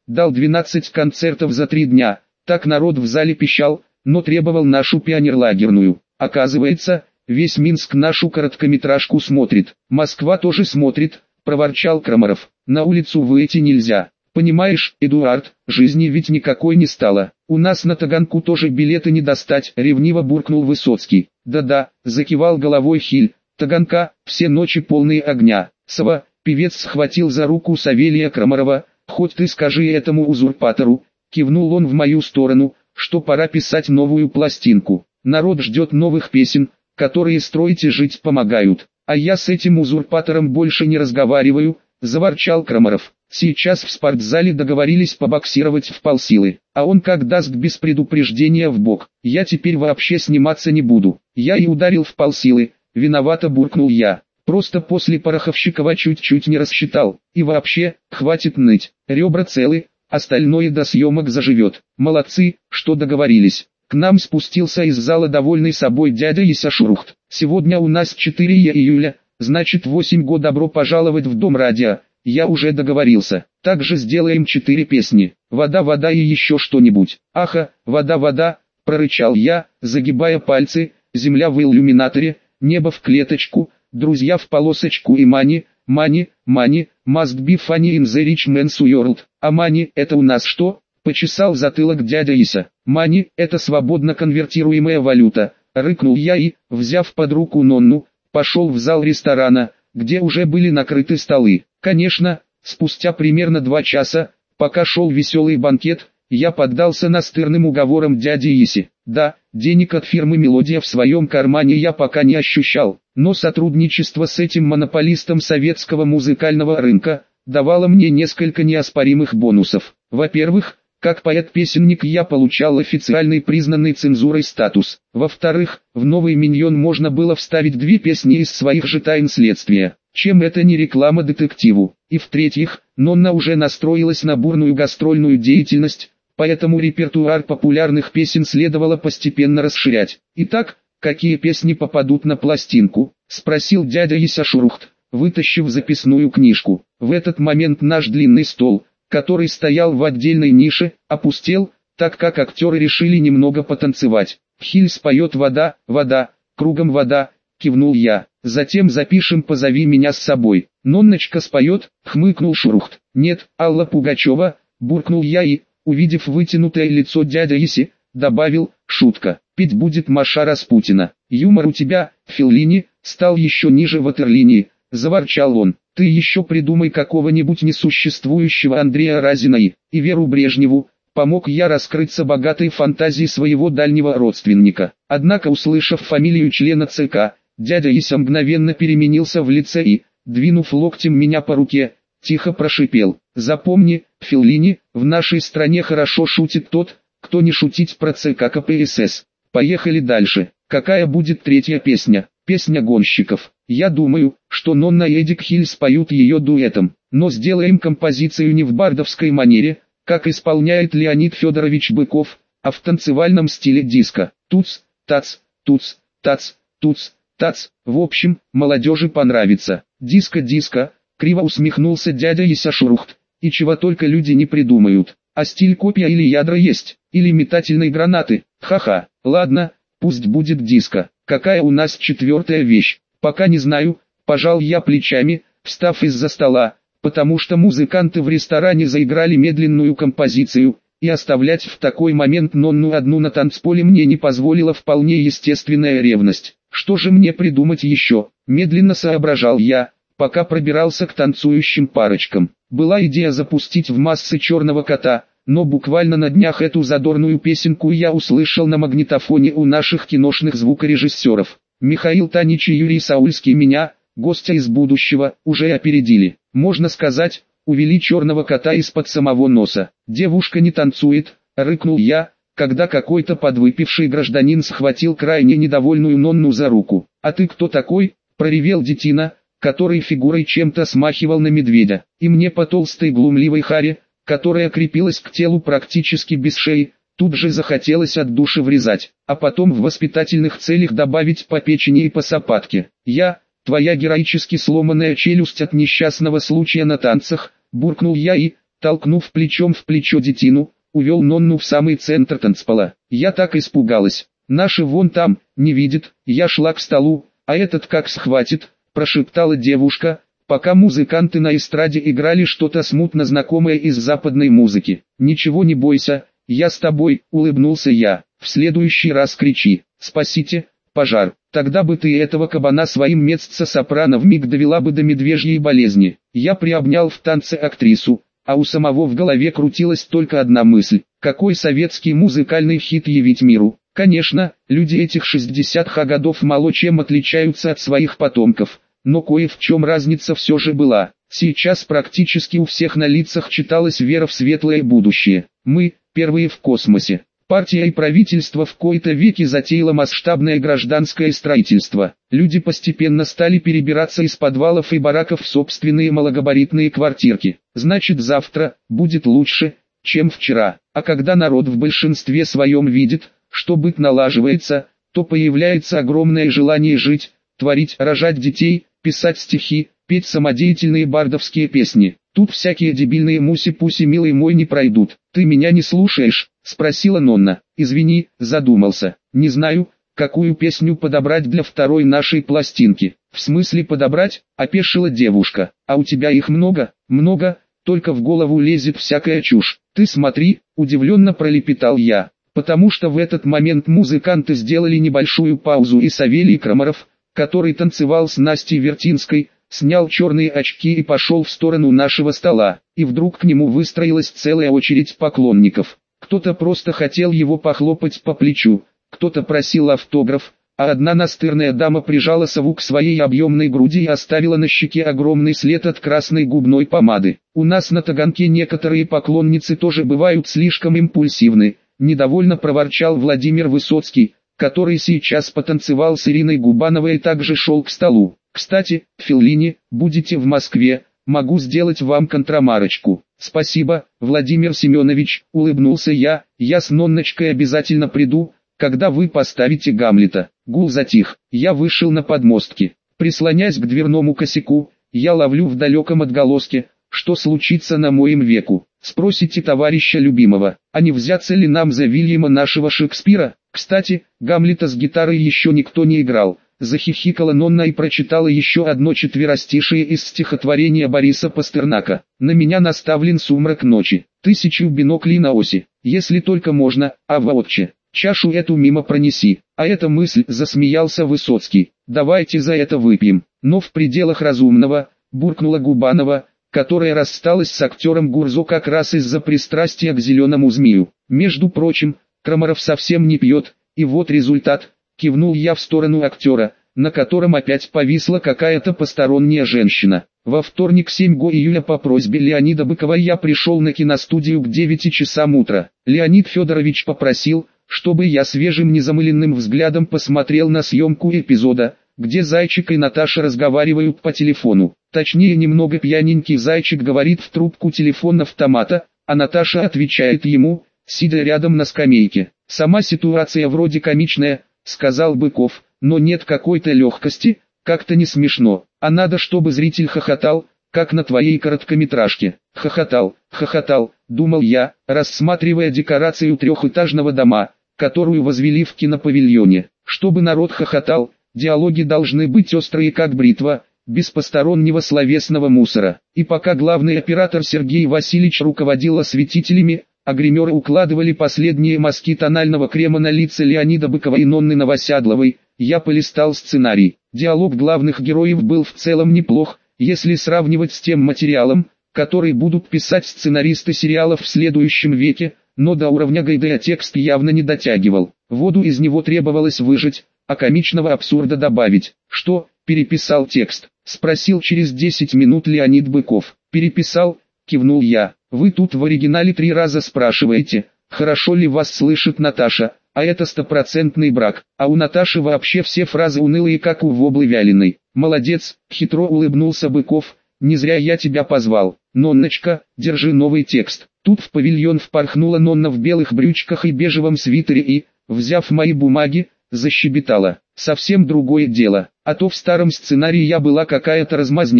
Дал двенадцать концертов за три дня. Так народ в зале пищал, но требовал нашу пионерлагерную. Оказывается, весь Минск нашу короткометражку смотрит. Москва тоже смотрит, проворчал Крамаров. На улицу выйти нельзя. Понимаешь, Эдуард, жизни ведь никакой не стало. У нас на Таганку тоже билеты не достать, ревниво буркнул Высоцкий. Да-да, закивал головой Хиль. Таганка, все ночи полные огня. Сова, певец схватил за руку Савелия Крамарова. Хоть ты скажи этому узурпатору, кивнул он в мою сторону, что пора писать новую пластинку. Народ ждет новых песен, которые строить и жить помогают. А я с этим узурпатором больше не разговариваю, заворчал Крамаров. Сейчас в спортзале договорились побоксировать в полсилы, а он как даст без предупреждения в бок. Я теперь вообще сниматься не буду. Я и ударил в полсилы, виновато буркнул я. Просто после Пороховщикова чуть-чуть не рассчитал. И вообще, хватит ныть, ребра целы, остальное до съемок заживет. Молодцы, что договорились. К нам спустился из зала довольный собой дядя Ися Шурухт. Сегодня у нас четвёртое июля, значит восемь го добро пожаловать в Дом радио. Я уже договорился. Также сделаем четыре песни. Вода, вода и еще что-нибудь. Аха, вода, вода, прорычал я, загибая пальцы. Земля в иллюминаторе, небо в клеточку, друзья в полосочку и money, money, money, must be funny in the rich man's world. А money это у нас что? Почесал затылок дядя Ися. Money это свободно конвертируемая валюта. Рыкнул я и, взяв под руку Нонну, пошел в зал ресторана, где уже были накрыты столы. Конечно, спустя примерно два часа, пока шел веселый банкет, я поддался настырным уговорам дяди Иси. Да, денег от фирмы «Мелодия» в своем кармане я пока не ощущал, но сотрудничество с этим монополистом советского музыкального рынка давало мне несколько неоспоримых бонусов. Во-первых, как поэт-песенник я получал официальный признанный цензурой статус. Во-вторых, в новый миньон можно было вставить две песни из своих же тайн следствия. Чем это не реклама детективу. И в-третьих, Нонна уже настроилась на бурную гастрольную деятельность, поэтому репертуар популярных песен следовало постепенно расширять. Итак, какие песни попадут на пластинку? Спросил дядя Ися Шурухт, вытащив записную книжку. В этот момент наш длинный стол, который стоял в отдельной нише, опустел, так как актеры решили немного потанцевать. Хиль споет «Вода, вода, кругом вода», кивнул я. Затем запишем «Позови меня с собой». Нонночка споет, хмыкнул Шурухт. Нет, Алла Пугачева, буркнул я и, увидев вытянутое лицо дядя Иси, добавил, шутка, петь будет Маша Распутина. Юмор у тебя, Феллини, стал еще ниже ватерлинии, заворчал он. Ты еще придумай какого-нибудь несуществующего Андрея Разина и, и Веру Брежневу. Помог я раскрыться богатой фантазии своего дальнего родственника. Однако, услышав фамилию члена ЦК, дядя Ися мгновенно переменился в лице и, двинув локтем меня по руке, тихо прошипел. Запомни, Феллини, в нашей стране хорошо шутит тот, кто не шутить про ЦК КПСС. Поехали дальше. Какая будет третья песня? Песня гонщиков. Я думаю, что Нонна и Эдик Хиль споют ее дуэтом, но сделаем композицию не в бардовской манере, как исполняет Леонид Федорович Быков, а в танцевальном стиле диско. Туц, тац, туц, тац, туц, тац. В общем, молодежи понравится. Диско-диско, криво усмехнулся дядя Ися Шурухт. И чего только люди не придумают. А стиль копья или ядра есть, или метательные гранаты. Ха-ха, ладно, пусть будет диско. Какая у нас четвертая вещь? Пока не знаю, пожал я плечами, встав из-за стола, потому что музыканты в ресторане заиграли медленную композицию, и оставлять в такой момент Нонну одну на танцполе мне не позволила вполне естественная ревность. Что же мне придумать еще? Медленно соображал я, пока пробирался к танцующим парочкам. Была идея запустить в массы черного кота, но буквально на днях эту задорную песенку я услышал на магнитофоне у наших киношных звукорежиссеров. Михаил Танич и Юрий Саульский меня, гостя из будущего, уже опередили. Можно сказать, увели черного кота из-под самого носа. «Девушка не танцует», — рыкнул я, когда какой-то подвыпивший гражданин схватил крайне недовольную Нонну за руку. «А ты кто такой?» — проревел детина, который фигурой чем-то смахивал на медведя. И мне по толстой глумливой харе, которая крепилась к телу практически без шеи, тут же захотелось от души врезать, а потом в воспитательных целях добавить по печени и по сапатке. «Я, твоя героически сломанная челюсть от несчастного случая на танцах», буркнул я и, толкнув плечом в плечо детину, увел Нонну в самый центр танцпола. Я так испугалась. Наши вон там, не видит, я шла к столу, а этот как схватит, прошептала девушка, пока музыканты на эстраде играли что-то смутно знакомое из западной музыки. Ничего не бойся, я с тобой, улыбнулся я. В следующий раз кричи: спасите, пожар. Тогда бы ты этого кабана своим меццо-сопрано вмиг довела бы до медвежьей болезни. Я приобнял в танце актрису, а у самого в голове крутилась только одна мысль: какой советский музыкальный хит явить миру? Конечно, люди этих шестидесятых годов мало чем отличаются от своих потомков, но кое в чем разница все же была. Сейчас практически у всех на лицах читалась вера в светлое будущее. Мы, первые в космосе. Партия и правительство в кои-то веки затеяло масштабное гражданское строительство. Люди постепенно стали перебираться из подвалов и бараков в собственные малогабаритные квартирки. Значит, завтра будет лучше, чем вчера. А когда народ в большинстве своем видит, что быт налаживается, то появляется огромное желание жить, творить, рожать детей, писать стихи, петь самодеятельные бардовские песни. Тут всякие дебильные муси-пуси, милый мой, не пройдут. Ты меня не слушаешь? Спросила Нонна. Извини, задумался. Не знаю, какую песню подобрать для второй нашей пластинки. В смысле подобрать? Опешила девушка. А у тебя их много? Много, только в голову лезет всякая чушь. Ты смотри, удивленно пролепетал я. Потому что в этот момент музыканты сделали небольшую паузу, и Савелий Крамаров, который танцевал с Настей Вертинской, снял черные очки и пошел в сторону нашего стола, и вдруг к нему выстроилась целая очередь поклонников. Кто-то просто хотел его похлопать по плечу, кто-то просил автограф, а одна настырная дама прижала сову к своей объемной груди и оставила на щеке огромный след от красной губной помады. У нас на Таганке некоторые поклонницы тоже бывают слишком импульсивны, недовольно проворчал Владимир Высоцкий, который сейчас потанцевал с Ириной Губановой и также шел к столу. Кстати, Феллини, будете в Москве, могу сделать вам контрамарочку. Спасибо, Владимир Семенович, улыбнулся я, я с Нонночкой обязательно приду, когда вы поставите Гамлета. Гул затих, я вышел на подмостки. Прислонясь к дверному косяку, я ловлю в далеком отголоске, что случится на моем веку. Спросите товарища любимого, а не взяться ли нам за Вильяма нашего Шекспира? Кстати, Гамлета с гитарой еще никто не играл. Захихикала Нонна и прочитала еще одно четверостишие из стихотворения Бориса Пастернака. На меня наставлен сумрак ночи, тысячу биноклей на оси, если только можно, а воотче, чашу эту мимо пронеси. А эта мысль, засмеялся Высоцкий, давайте за это выпьем. Но в пределах разумного, буркнула Губанова, которая рассталась с актером Гурзо как раз из-за пристрастия к зеленому змею. Между прочим, Крамаров совсем не пьет, и вот результат. Кивнул я в сторону актера, на котором опять повисла какая-то посторонняя женщина. Во вторник седьмого июля по просьбе Леонида Быкова я пришел на киностудию к девяти часам утра. Леонид Федорович попросил, чтобы я свежим незамыленным взглядом посмотрел на съемку эпизода, где Зайчик и Наташа разговаривают по телефону. Точнее, немного пьяненький Зайчик говорит в трубку телефон-автомата, а Наташа отвечает ему, сидя рядом на скамейке. Сама ситуация вроде комичная, сказал Быков, но нет какой-то легкости, как-то не смешно, а надо, чтобы зритель хохотал, как на твоей короткометражке. Хохотал, хохотал, думал я, рассматривая декорацию трехэтажного дома, которую возвели в кинопавильоне. Чтобы народ хохотал, диалоги должны быть острые как бритва, без постороннего словесного мусора. И пока главный оператор Сергей Васильевич руководил осветителями, а гримеры укладывали последние мазки тонального крема на лица Леонида Быкова и Нонны Новосядловой, я полистал сценарий. Диалог главных героев был в целом неплох, если сравнивать с тем материалом, который будут писать сценаристы сериалов в следующем веке, но до уровня Гайдая текст явно не дотягивал. Воду из него требовалось выжать, а комичного абсурда добавить. «Что, переписал текст?» — спросил через десять минут Леонид Быков. «Переписал», — кивнул я. «Вы тут в оригинале три раза спрашиваете, хорошо ли вас слышит Наташа, а это стопроцентный брак, а у Наташи вообще все фразы унылые, как у воблы вяленой». «Молодец», — хитро улыбнулся Быков, — «не зря я тебя позвал. Нонночка, держи новый текст». Тут в павильон впорхнула Нонна в белых брючках и бежевом свитере и, взяв мои бумаги, защебетала. «Совсем другое дело, а то в старом сценарии я была какая-то размазня. Кто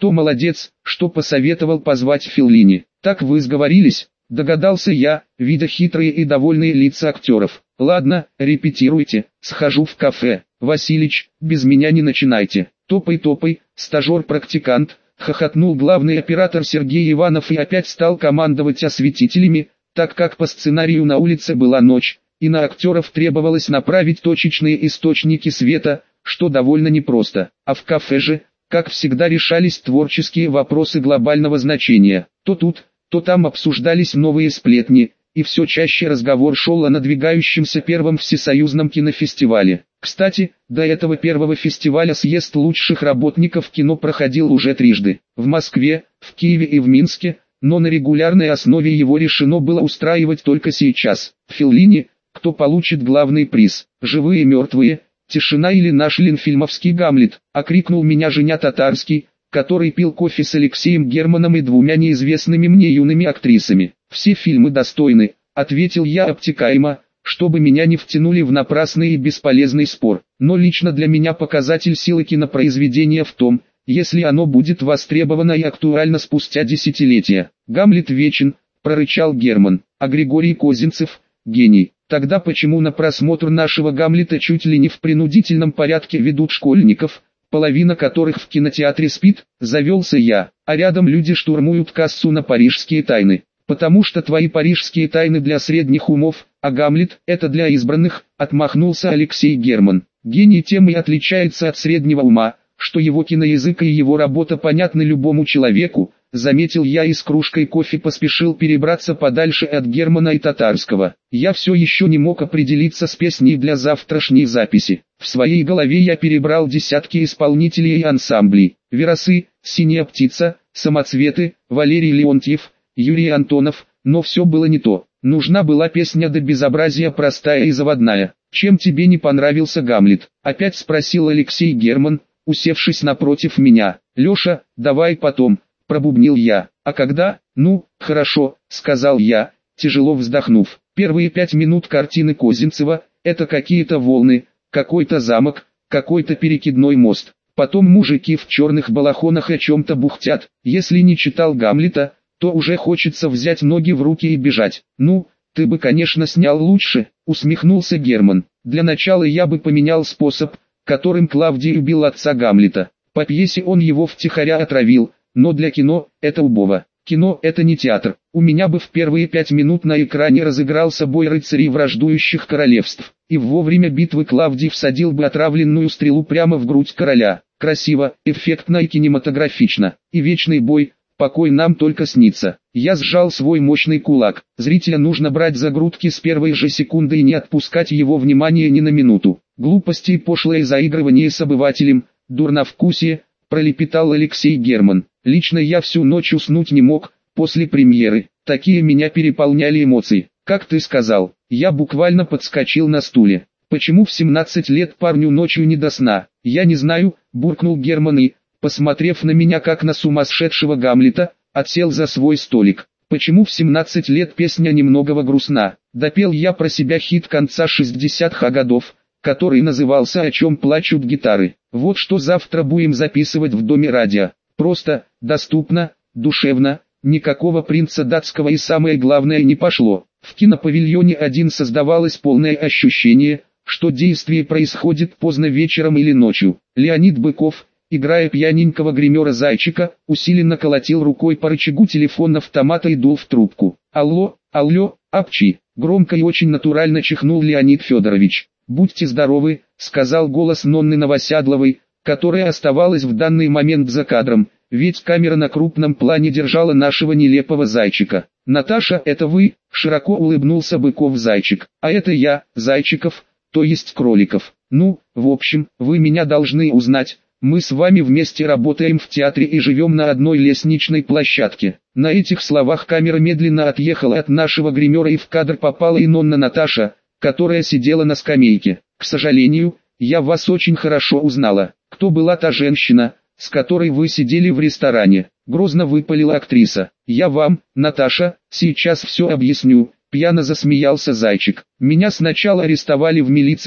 кто молодец, что посоветовал позвать Феллини. Так вы сговорились? Догадался я, видя хитрые и довольные лица актеров. Ладно, репетируйте, схожу в кафе. Василич, без меня не начинайте. Топай-топай, стажер-практикант, хохотнул главный оператор Сергей Иванов и опять стал командовать осветителями, так как по сценарию на улице была ночь, и на актеров требовалось направить точечные источники света, что довольно непросто. А в кафе же, как всегда, решались творческие вопросы глобального значения. То тут, то там обсуждались новые сплетни, и все чаще разговор шел о надвигающемся первом всесоюзном кинофестивале. Кстати, до этого первого фестиваля съезд лучших работников кино проходил уже трижды. В Москве, в Киеве и в Минске, но на регулярной основе его решено было устраивать только сейчас. Феллини, кто получит главный приз? Живые и мертвые, тишина или наш ленфильмовский Гамлет? Окрикнул меня Женя Татарский, который пил кофе с Алексеем Германом и двумя неизвестными мне юными актрисами. «Все фильмы достойны», — ответил я обтекаемо, чтобы меня не втянули в напрасный и бесполезный спор. Но лично для меня показатель силы кинопроизведения в том, если оно будет востребовано и актуально спустя десятилетия. «Гамлет вечен», — прорычал Герман, а Григорий Козинцев — гений. Тогда почему на просмотр нашего Гамлета чуть ли не в принудительном порядке ведут школьников, половина которых в кинотеатре спит? Завелся я, а рядом люди штурмуют кассу на парижские тайны. Потому что твои парижские тайны для средних умов, а Гамлет — это для избранных, отмахнулся Алексей Герман. Гений тем и отличается от среднего ума, что его киноязык и его работа понятны любому человеку, заметил я и с кружкой кофе поспешил перебраться подальше от Германа и Татарского. Я все еще не мог определиться с песней для завтрашней записи. В своей голове я перебрал десятки исполнителей и ансамблей. Веросы, Синяя птица, Самоцветы, Валерий Леонтьев, Юрий Антонов, но все было не то. Нужна была песня до безобразия простая и заводная. «Чем тебе не понравился Гамлет?» — опять спросил Алексей Герман, усевшись напротив меня. «Леша, давай потом», — пробубнил я. «А когда?» «Ну, хорошо», — сказал я, тяжело вздохнув. Первые пять минут картины Козинцева — это какие-то волны, какой-то замок, какой-то перекидной мост. Потом мужики в черных балахонах о чем-то бухтят. Если не читал Гамлета, то уже хочется взять ноги в руки и бежать. «Ну, ты бы, конечно, снял лучше», — усмехнулся Герман. «Для начала я бы поменял способ, которым Клавдий убил отца Гамлета. По пьесе он его втихаря отравил, но для кино это убого. Кино — это не театр. У меня бы в первые пять минут на экране разыгрался бой рыцарей враждующих королевств, и в вовремя битвы Клавдий всадил бы отравленную стрелу прямо в грудь короля. Красиво, эффектно и кинематографично. И вечный бой, покой нам только снится». Я сжал свой мощный кулак. Зрителя нужно брать за грудки с первой же секунды и не отпускать его внимание ни на минуту. «Глупости и пошлое заигрывание с обывателем, дурновкусие», — пролепетал Алексей Герман. «Лично я всю ночь уснуть не мог, после премьеры. Такие меня переполняли эмоции. Как ты сказал?» Я буквально подскочил на стуле. «Почему в семнадцать лет парню ночью не до сна?» «Я не знаю», — буркнул Герман и, посмотрев на меня как на сумасшедшего Гамлета, отсел за свой столик. «Почему в семнадцать лет песня немного грустна?» Допел я про себя хит конца шестидесятых годов, который назывался «О чем плачут гитары». Вот что завтра будем записывать в Доме радио. Просто, доступно, душевно, никакого принца датского и самое главное не пошло. В кинопавильоне один создавалось полное ощущение, что действие происходит поздно вечером или ночью. Леонид Быков, играя пьяненького гримера Зайчика, усиленно колотил рукой по рычагу телефон-автомата и дул в трубку. «Алло, алло, апчи!» Громко и очень натурально чихнул Леонид Федорович. «Будьте здоровы», — сказал голос Нонны Новосядловой, которая оставалась в данный момент за кадром, ведь камера на крупном плане держала нашего нелепого Зайчика. «Наташа, это вы?» — широко улыбнулся Быков-Зайчик. «А это я, Зайчиков, то есть Кроликов. Ну, в общем, вы меня должны узнать. Мы с вами вместе работаем в театре и живем на одной лестничной площадке». На этих словах камера медленно отъехала от нашего гримера и в кадр попала и Нонна Наташа, которая сидела на скамейке. «К сожалению, я вас очень хорошо узнала. Кто была та женщина, с которой вы сидели в ресторане?» Грозно выпалила актриса. «Я вам, Наташа, сейчас все объясню», — пьяно засмеялся Зайчик. «Меня сначала арестовали в милицию,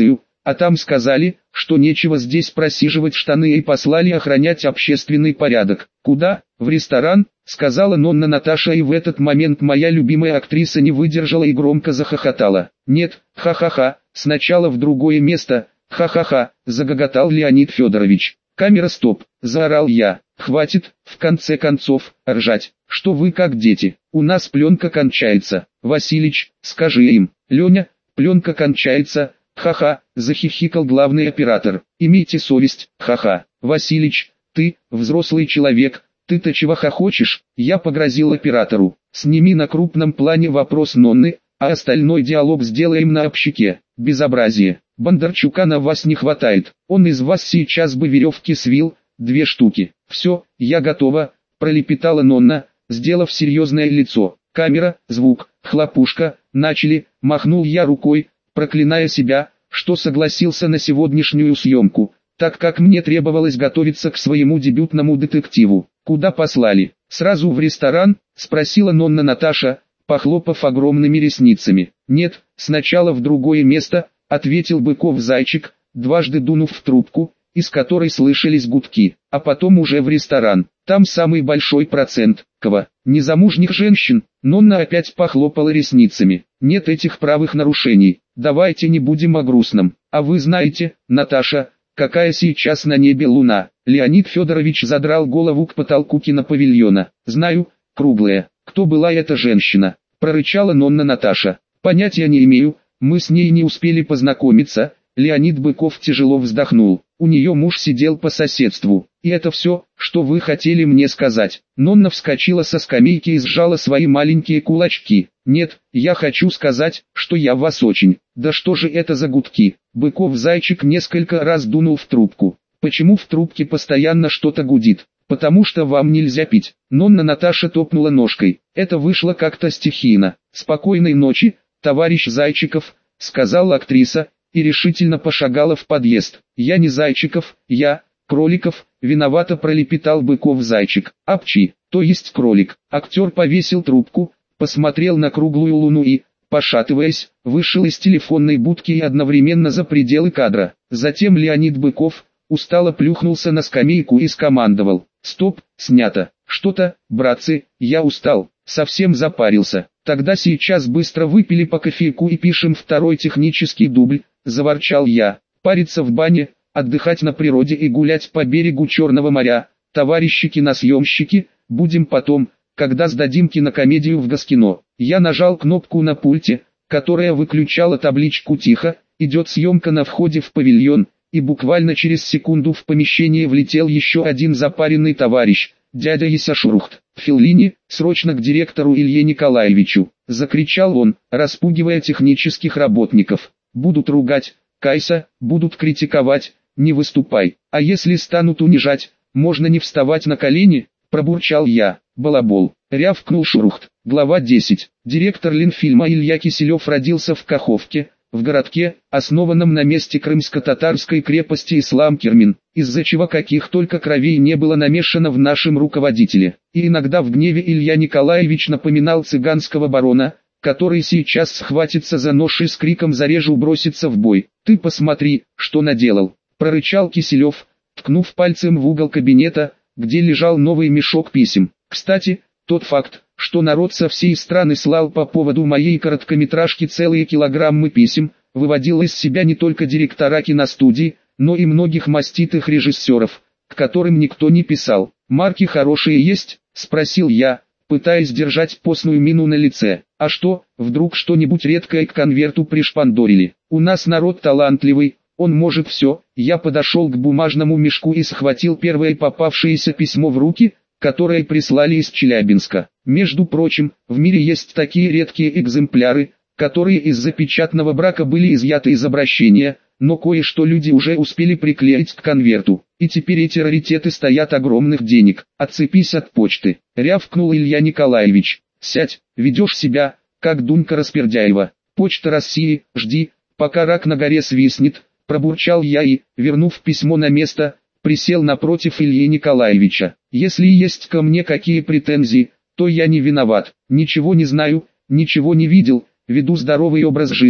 а там сказали, что нечего здесь просиживать штаны и послали охранять общественный порядок. Куда? В ресторан, сказала Нонна Наташа, и в этот момент моя любимая актриса не выдержала и громко захохотала. Нет, ха-ха-ха, сначала в другое место, ха-ха-ха, загоготал Леонид Федорович. Камера стоп, заорал я. Хватит, в конце концов, ржать, что вы как дети, у нас пленка кончается. Василич, скажи им. Леня, пленка кончается, ха-ха, захихикал главный оператор. Имейте совесть, ха-ха. Василич, ты, взрослый человек, ты-то чего хохочешь? Я погрозил оператору. Сними на крупном плане вопрос Нонны, а остальной диалог сделаем на общаке. Безобразие. Бондарчука на вас не хватает. Он из вас сейчас бы веревки свил, две штуки. Все, я готова, пролепетала Нонна, сделав серьезное лицо. Камера, звук, хлопушка, начали, махнул я рукой, проклиная себя, что согласился на сегодняшнюю съемку, так как мне требовалось готовиться к своему дебютному детективу. Куда послали? Сразу в ресторан? Спросила Нонна Наташа, похлопав огромными ресницами. Нет, сначала в другое место, ответил Быков-зайчик, дважды дунув в трубку, из которой слышались гудки, а потом уже в ресторан. Там самый большой процент, кого, незамужних женщин. Нонна опять похлопала ресницами. Нет этих правых нарушений, давайте не будем о грустном. А вы знаете, Наташа, какая сейчас на небе луна? Леонид Федорович задрал голову к потолку кинопавильона. Знаю, круглая. Кто была эта женщина? Прорычала Нонна Наташа. Понятия не имею, мы с ней не успели познакомиться. Леонид Быков тяжело вздохнул. У нее муж сидел по соседству. И это все, что вы хотели мне сказать. Нонна вскочила со скамейки и сжала свои маленькие кулачки. Нет, я хочу сказать, что я вас очень. Да что же это за гудки? Быков-зайчик несколько раз дунул в трубку. Почему в трубке постоянно что-то гудит? Потому что вам нельзя пить. Нонна Наташа топнула ножкой. Это вышло как-то стихийно. Спокойной ночи, товарищ Зайчиков, сказала актриса, и решительно пошагала в подъезд. Я не Зайчиков, я, Кроликов, виновато пролепетал Быков-зайчик. Апчи, то есть кролик. Актер повесил трубку, посмотрел на круглую луну и, пошатываясь, вышел из телефонной будки и одновременно за пределы кадра. Затем Леонид Быков устало плюхнулся на скамейку и скомандовал. Стоп, снято. Что-то, братцы, я устал, совсем запарился. Тогда сейчас быстро выпили по кофейку и пишем второй технический дубль, заворчал я. Париться в бане, отдыхать на природе и гулять по берегу Черного моря. Товарищи киносъемщики, будем потом, когда сдадим кинокомедию в Госкино. Я нажал кнопку на пульте, которая выключала табличку «Тихо», идет съемка на входе в павильон, и буквально через секунду в помещение влетел еще один запаренный товарищ, дядя Исашурухт. Феллини, срочно к директору Илье Николаевичу, закричал он, распугивая технических работников. Будут ругать, кайся, будут критиковать, не выступай. А если станут унижать, можно не вставать на колени, пробурчал я. Балабол, рявкнул Шурухт. Глава десять. Директор Ленфильма Илья Киселев родился в Каховке, в городке, основанном на месте крымско-татарской крепости Ислам-Кермин, из-за чего каких только кровей не было намешано в нашем руководителе. И иногда в гневе Илья Николаевич напоминал цыганского барона, который сейчас схватится за нож и с криком «зарежу» бросится в бой. «Ты посмотри, что наделал», — прорычал Киселев, ткнув пальцем в угол кабинета, где лежал новый мешок писем. Кстати, тот факт, что народ со всей страны слал по поводу моей короткометражки целые килограммы писем, выводил из себя не только директора киностудий, но и многих маститых режиссеров, к которым никто не писал. «Марки хорошие есть?» – спросил я, пытаясь держать постную мину на лице. «А что, вдруг что-нибудь редкое к конверту пришпандорили? У нас народ талантливый, он может все». Я подошел к бумажному мешку и схватил первое попавшееся письмо в руки, которые прислали из Челябинска. Между прочим, в мире есть такие редкие экземпляры, которые из-за печатного брака были изъяты из обращения, но кое-что люди уже успели приклеить к конверту, и теперь эти раритеты стоят огромных денег. «Отцепись от почты», — рявкнул Илья Николаевич. «Сядь, ведешь себя, как Дунька Распердяева. Почта России, жди, пока рак на горе свистнет», — пробурчал я и, вернув письмо на место, присел напротив Ильи Николаевича. «Если есть ко мне какие претензии, то я не виноват, ничего не знаю, ничего не видел, веду здоровый образ жизни,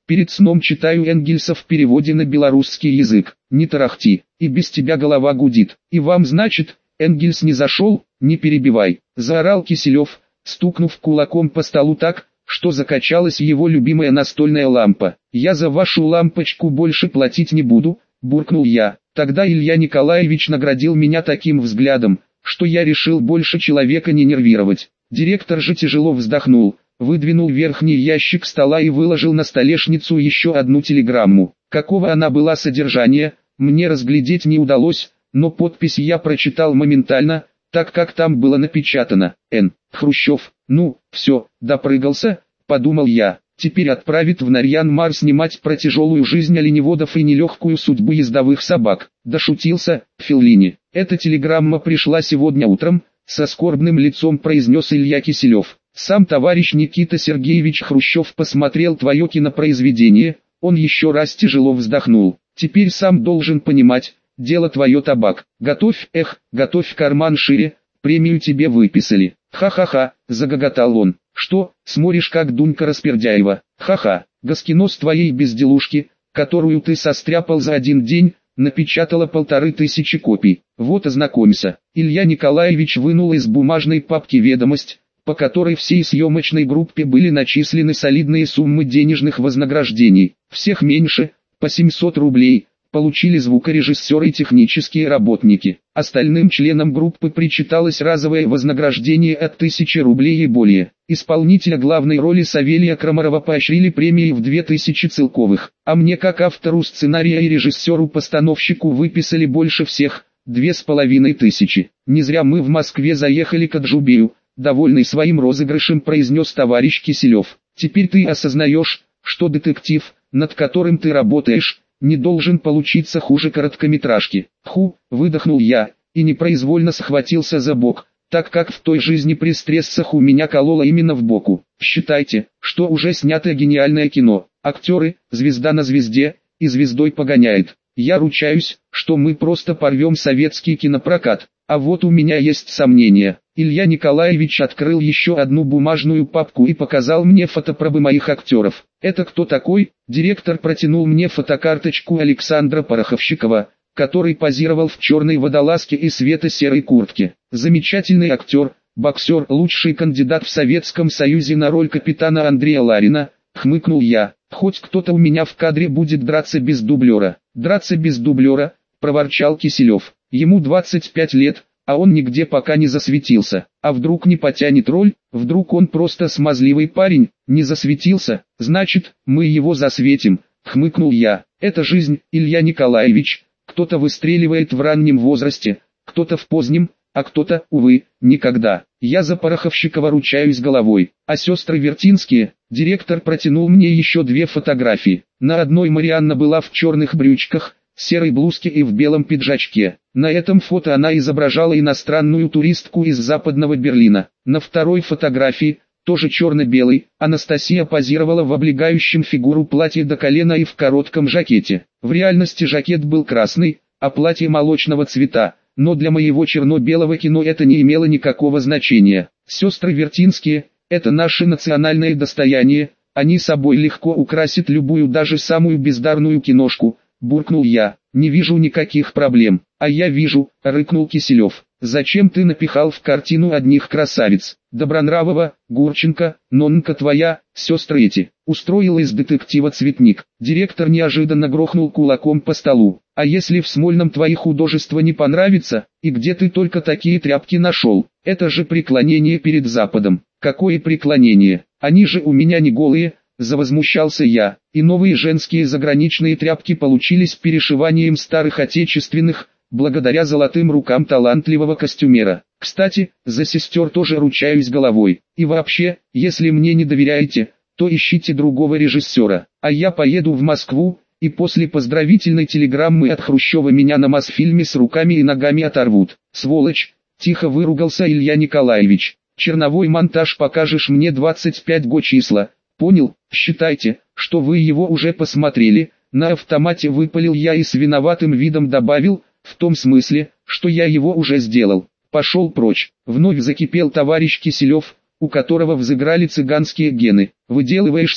Перед сном читаю Энгельса в переводе на белорусский язык. Не тарахти, и без тебя голова гудит. И вам, значит, Энгельс не зашел? Не перебивай, заорал Киселев, стукнув кулаком по столу так, что закачалась его любимая настольная лампа. «Я за вашу лампочку больше платить не буду», – буркнул я. Тогда Илья Николаевич наградил меня таким взглядом, что я решил больше человека не нервировать. Директор же тяжело вздохнул, выдвинул верхний ящик стола и выложил на столешницу еще одну телеграмму. Какого она была содержания, мне разглядеть не удалось, но подпись я прочитал моментально, так как там было напечатано «Н. Хрущев». Ну, все, допрыгался, подумал я. Теперь отправит в Нарьян-Мар снимать про тяжелую жизнь оленеводов и нелегкую судьбу ездовых собак. Дошутился, Феллини. Эта телеграмма пришла сегодня утром, со скорбным лицом произнес Илья Киселев. Сам товарищ Никита Сергеевич Хрущев посмотрел твое кинопроизведение, он еще раз тяжело вздохнул. Теперь сам должен понимать, дело твое табак. Готовь, эх, готовь карман шире, премию тебе выписали. Ха-ха-ха, загоготал он. Что, смотришь как Дунька Распердяева? Ха-ха, Гаскино с твоей безделушки, которую ты состряпал за один день, напечатала полторы тысячи копий. Вот ознакомься. Илья Николаевич вынул из бумажной папки ведомость, по которой всей съемочной группе были начислены солидные суммы денежных вознаграждений. Всех меньше, по семьсот рублей, получили звукорежиссер и технические работники. Остальным членам группы причиталось разовое вознаграждение от тысячи рублей и более. Исполнителя главной роли Савелия Крамарова поощрили премией в две тысячи целковых, а мне как автору сценария и режиссеру-постановщику выписали больше всех, две с половиной тысячи. Не зря мы в Москве заехали к Аджубею, довольный своим розыгрышем произнес товарищ Киселев. Теперь ты осознаешь, что детектив, над которым ты работаешь, не должен получиться хуже короткометражки. Ху, выдохнул я, и непроизвольно схватился за бок, так как в той жизни при стрессах у меня кололо именно в боку. Считайте, что уже снято гениальное кино. Актеры, звезда на звезде, и звездой погоняет. Я ручаюсь, что мы просто порвем советский кинопрокат. А вот у меня есть сомнения. Илья Николаевич открыл еще одну бумажную папку и показал мне фотопробы моих актеров. Это кто такой? Директор протянул мне фотокарточку Александра Пороховщикова, который позировал в черной водолазке и светло-серой куртке. Замечательный актер, боксер, лучший кандидат в Советском Союзе на роль капитана Андрея Ларина, хмыкнул я. Хоть кто-то у меня в кадре будет драться без дублера. Драться без дублера, проворчал Киселев. Ему двадцать пять лет, а он нигде пока не засветился. А вдруг не потянет роль, вдруг он просто смазливый парень, не засветился, значит, мы его засветим, хмыкнул я. Это жизнь, Илья Николаевич, кто-то выстреливает в раннем возрасте, кто-то в позднем, а кто-то, увы, никогда. Я за Пороховщикова ручаюсь головой. А сестры Вертинские, директор протянул мне еще две фотографии. На одной Марианна была в черных брючках, серой блузке и в белом пиджачке. На этом фото она изображала иностранную туристку из Западного Берлина. На второй фотографии, тоже черно-белой, Анастасия позировала в облегающем фигуру платье до колена и в коротком жакете. В реальности жакет был красный, а платье молочного цвета, но для моего черно-белого кино это не имело никакого значения. Сестры Вертинские – это наше национальное достояние, они собой легко украсят любую, даже самую бездарную киношку. Буркнул я, не вижу никаких проблем. А я вижу, рыкнул Киселев. Зачем ты напихал в картину одних красавиц? Добронравова, Гурченко, Нонка твоя, сестры эти. Устроил из детектива цветник. Директор неожиданно грохнул кулаком по столу. А если в Смольном твои художества не понравится, и где ты только такие тряпки нашел? Это же преклонение перед Западом. Какое преклонение? Они же у меня не голые. Завозмущался я, и новые женские заграничные тряпки получились перешиванием старых отечественных, благодаря золотым рукам талантливого костюмера. Кстати, за сестер тоже ручаюсь головой. И вообще, если мне не доверяете, то ищите другого режиссера. А я поеду в Москву, и после поздравительной телеграммы от Хрущева меня на Мосфильме с руками и ногами оторвут. Сволочь, тихо выругался Илья Николаевич. Черновой монтаж покажешь мне двадцать пять го числа. Понял, считайте, что вы его уже посмотрели. На автомате выпалил я и с виноватым видом добавил, в том смысле, что я его уже сделал. Пошел прочь. Вновь закипел товарищ Киселев, у которого взыграли цыганские гены. Выделываешься,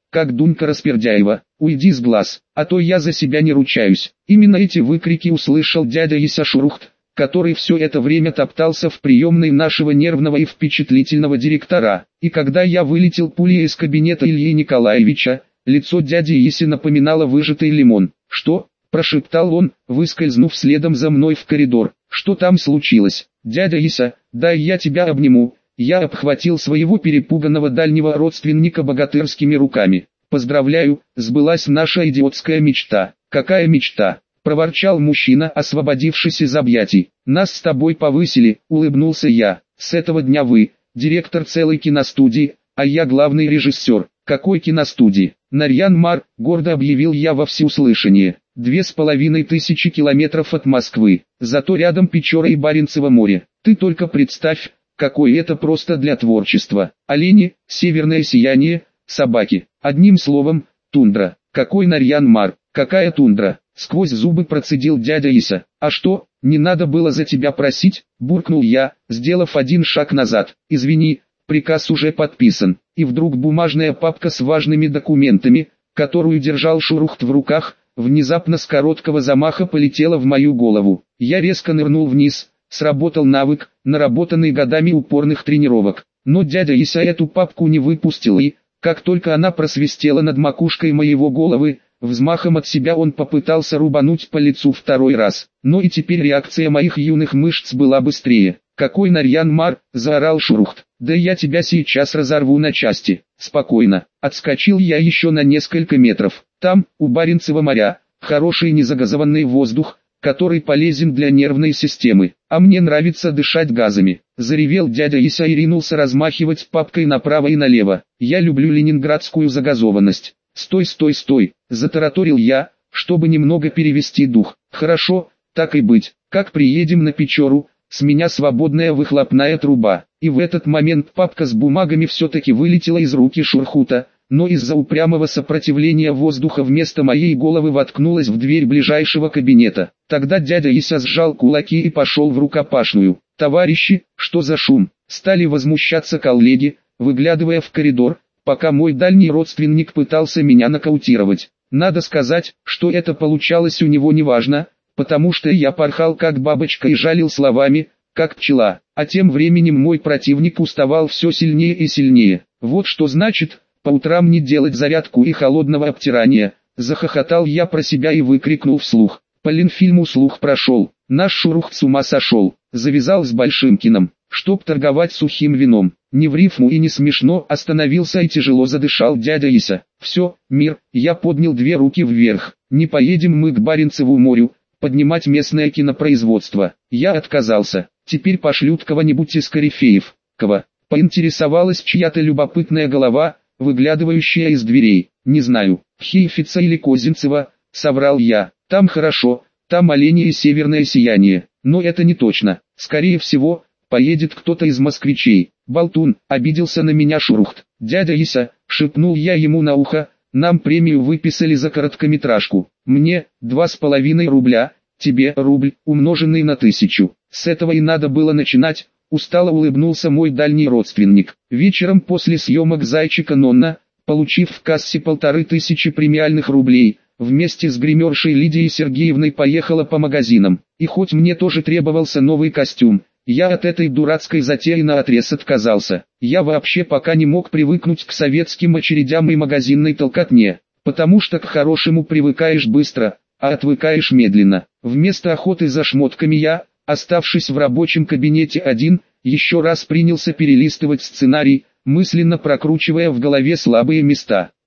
как Дунька Распердяева, уйди с глаз, а то я за себя не ручаюсь. Именно эти выкрики услышал дядя Ися Шурухт, который все это время топтался в приемной нашего нервного и впечатлительного директора. И когда я вылетел пулей из кабинета Ильи Николаевича, лицо дяди Иси напоминало выжатый лимон. «Что?» – прошептал он, выскользнув следом за мной в коридор. «Что там случилось? Дядя Иса, дай я тебя обниму». Я обхватил своего перепуганного дальнего родственника богатырскими руками. «Поздравляю, сбылась наша идиотская мечта». «Какая мечта?» – проворчал мужчина, освободившись из объятий. «Нас с тобой повысили», – улыбнулся я. «С этого дня вы, директор целой киностудии, а я главный режиссер». «Какой киностудии?» «Нарьян-Мар», – гордо объявил я во всеуслышание. «Две с половиной тысячи километров от Москвы, зато рядом Печора и Баренцево море. Ты только представь, какое это просто для творчества. Олени, северное сияние, собаки. Одним словом, тундра. Какой Нарьян-Мар, какая тундра?» Сквозь зубы процедил дядя Иса. «А что, не надо было за тебя просить?» – буркнул я, сделав один шаг назад. «Извини, приказ уже подписан». И вдруг бумажная папка с важными документами, которую держал Шурухт в руках, внезапно с короткого замаха полетела в мою голову. Я резко нырнул вниз, сработал навык, наработанный годами упорных тренировок. Но дядя Иса эту папку не выпустил и, как только она просвистела над макушкой моего головы, взмахом от себя он попытался рубануть по лицу второй раз. Но и теперь реакция моих юных мышц была быстрее. «Какой Нарьян-Мар!» – заорал Шурухт. «Да я тебя сейчас разорву на части». «Спокойно». Отскочил я еще на несколько метров. Там, у Баренцева моря, хороший незагазованный воздух, который полезен для нервной системы. А мне нравится дышать газами. Заревел дядя Ися и ринулся размахивать папкой направо и налево. Я люблю ленинградскую загазованность. «Стой, стой, стой!» – затараторил я, чтобы немного перевести дух. «Хорошо, так и быть. Как приедем на Печору, с меня свободная выхлопная труба». И в этот момент папка с бумагами все-таки вылетела из руки Шурхута, но из-за упрямого сопротивления воздуха вместо моей головы воткнулась в дверь ближайшего кабинета. Тогда дядя Ися сжал кулаки и пошел в рукопашную. «Товарищи, что за шум?» – стали возмущаться коллеги, выглядывая в коридор, пока мой дальний родственник пытался меня нокаутировать. Надо сказать, что это получалось у него неважно, потому что я порхал как бабочка и жалил словами, как пчела, а тем временем мой противник уставал все сильнее и сильнее. «Вот что значит, по утрам не делать зарядку и холодного обтирания», захохотал я про себя и выкрикнул вслух. По Ленфильму слух прошел, наш Шурухт с ума сошел, завязал с Большимкиным, чтоб торговать сухим вином. Не в рифму и не смешно, остановился и тяжело задышал дядя Иса. «Все, мир», я поднял две руки вверх, «не поедем мы к Баренцеву морю, поднимать местное кинопроизводство». Я отказался. «Теперь пошлют кого-нибудь из корифеев». «Кого?» – поинтересовалась чья-то любопытная голова, выглядывающая из дверей. «Не знаю, Хейфица или Козинцева», – соврал я. «Там хорошо, там олени и северное сияние, но это не точно. Скорее всего, поедет кто-то из москвичей». «Болтун», – обиделся на меня Шурухт. «Дядя Иса», – шепнул я ему на ухо, – «нам премию выписали за короткометражку. Мне – два с половиной рубля, тебе – рубль, умноженный на тысячу. С этого и надо было начинать», – устало улыбнулся мой дальний родственник. Вечером после съемок «Зайчика Нонна», получив в кассе полторы тысячи премиальных рублей, вместе с гримершей Лидией Сергеевной поехала по магазинам. И хоть мне тоже требовался новый костюм, я от этой дурацкой затеи наотрез отказался. Я вообще пока не мог привыкнуть к советским очередям и магазинной толкотне, потому что к хорошему привыкаешь быстро, а отвыкаешь медленно. Вместо охоты за шмотками я, оставшись в рабочем кабинете один, еще раз принялся перелистывать сценарий, мысленно прокручивая в голове слабые места.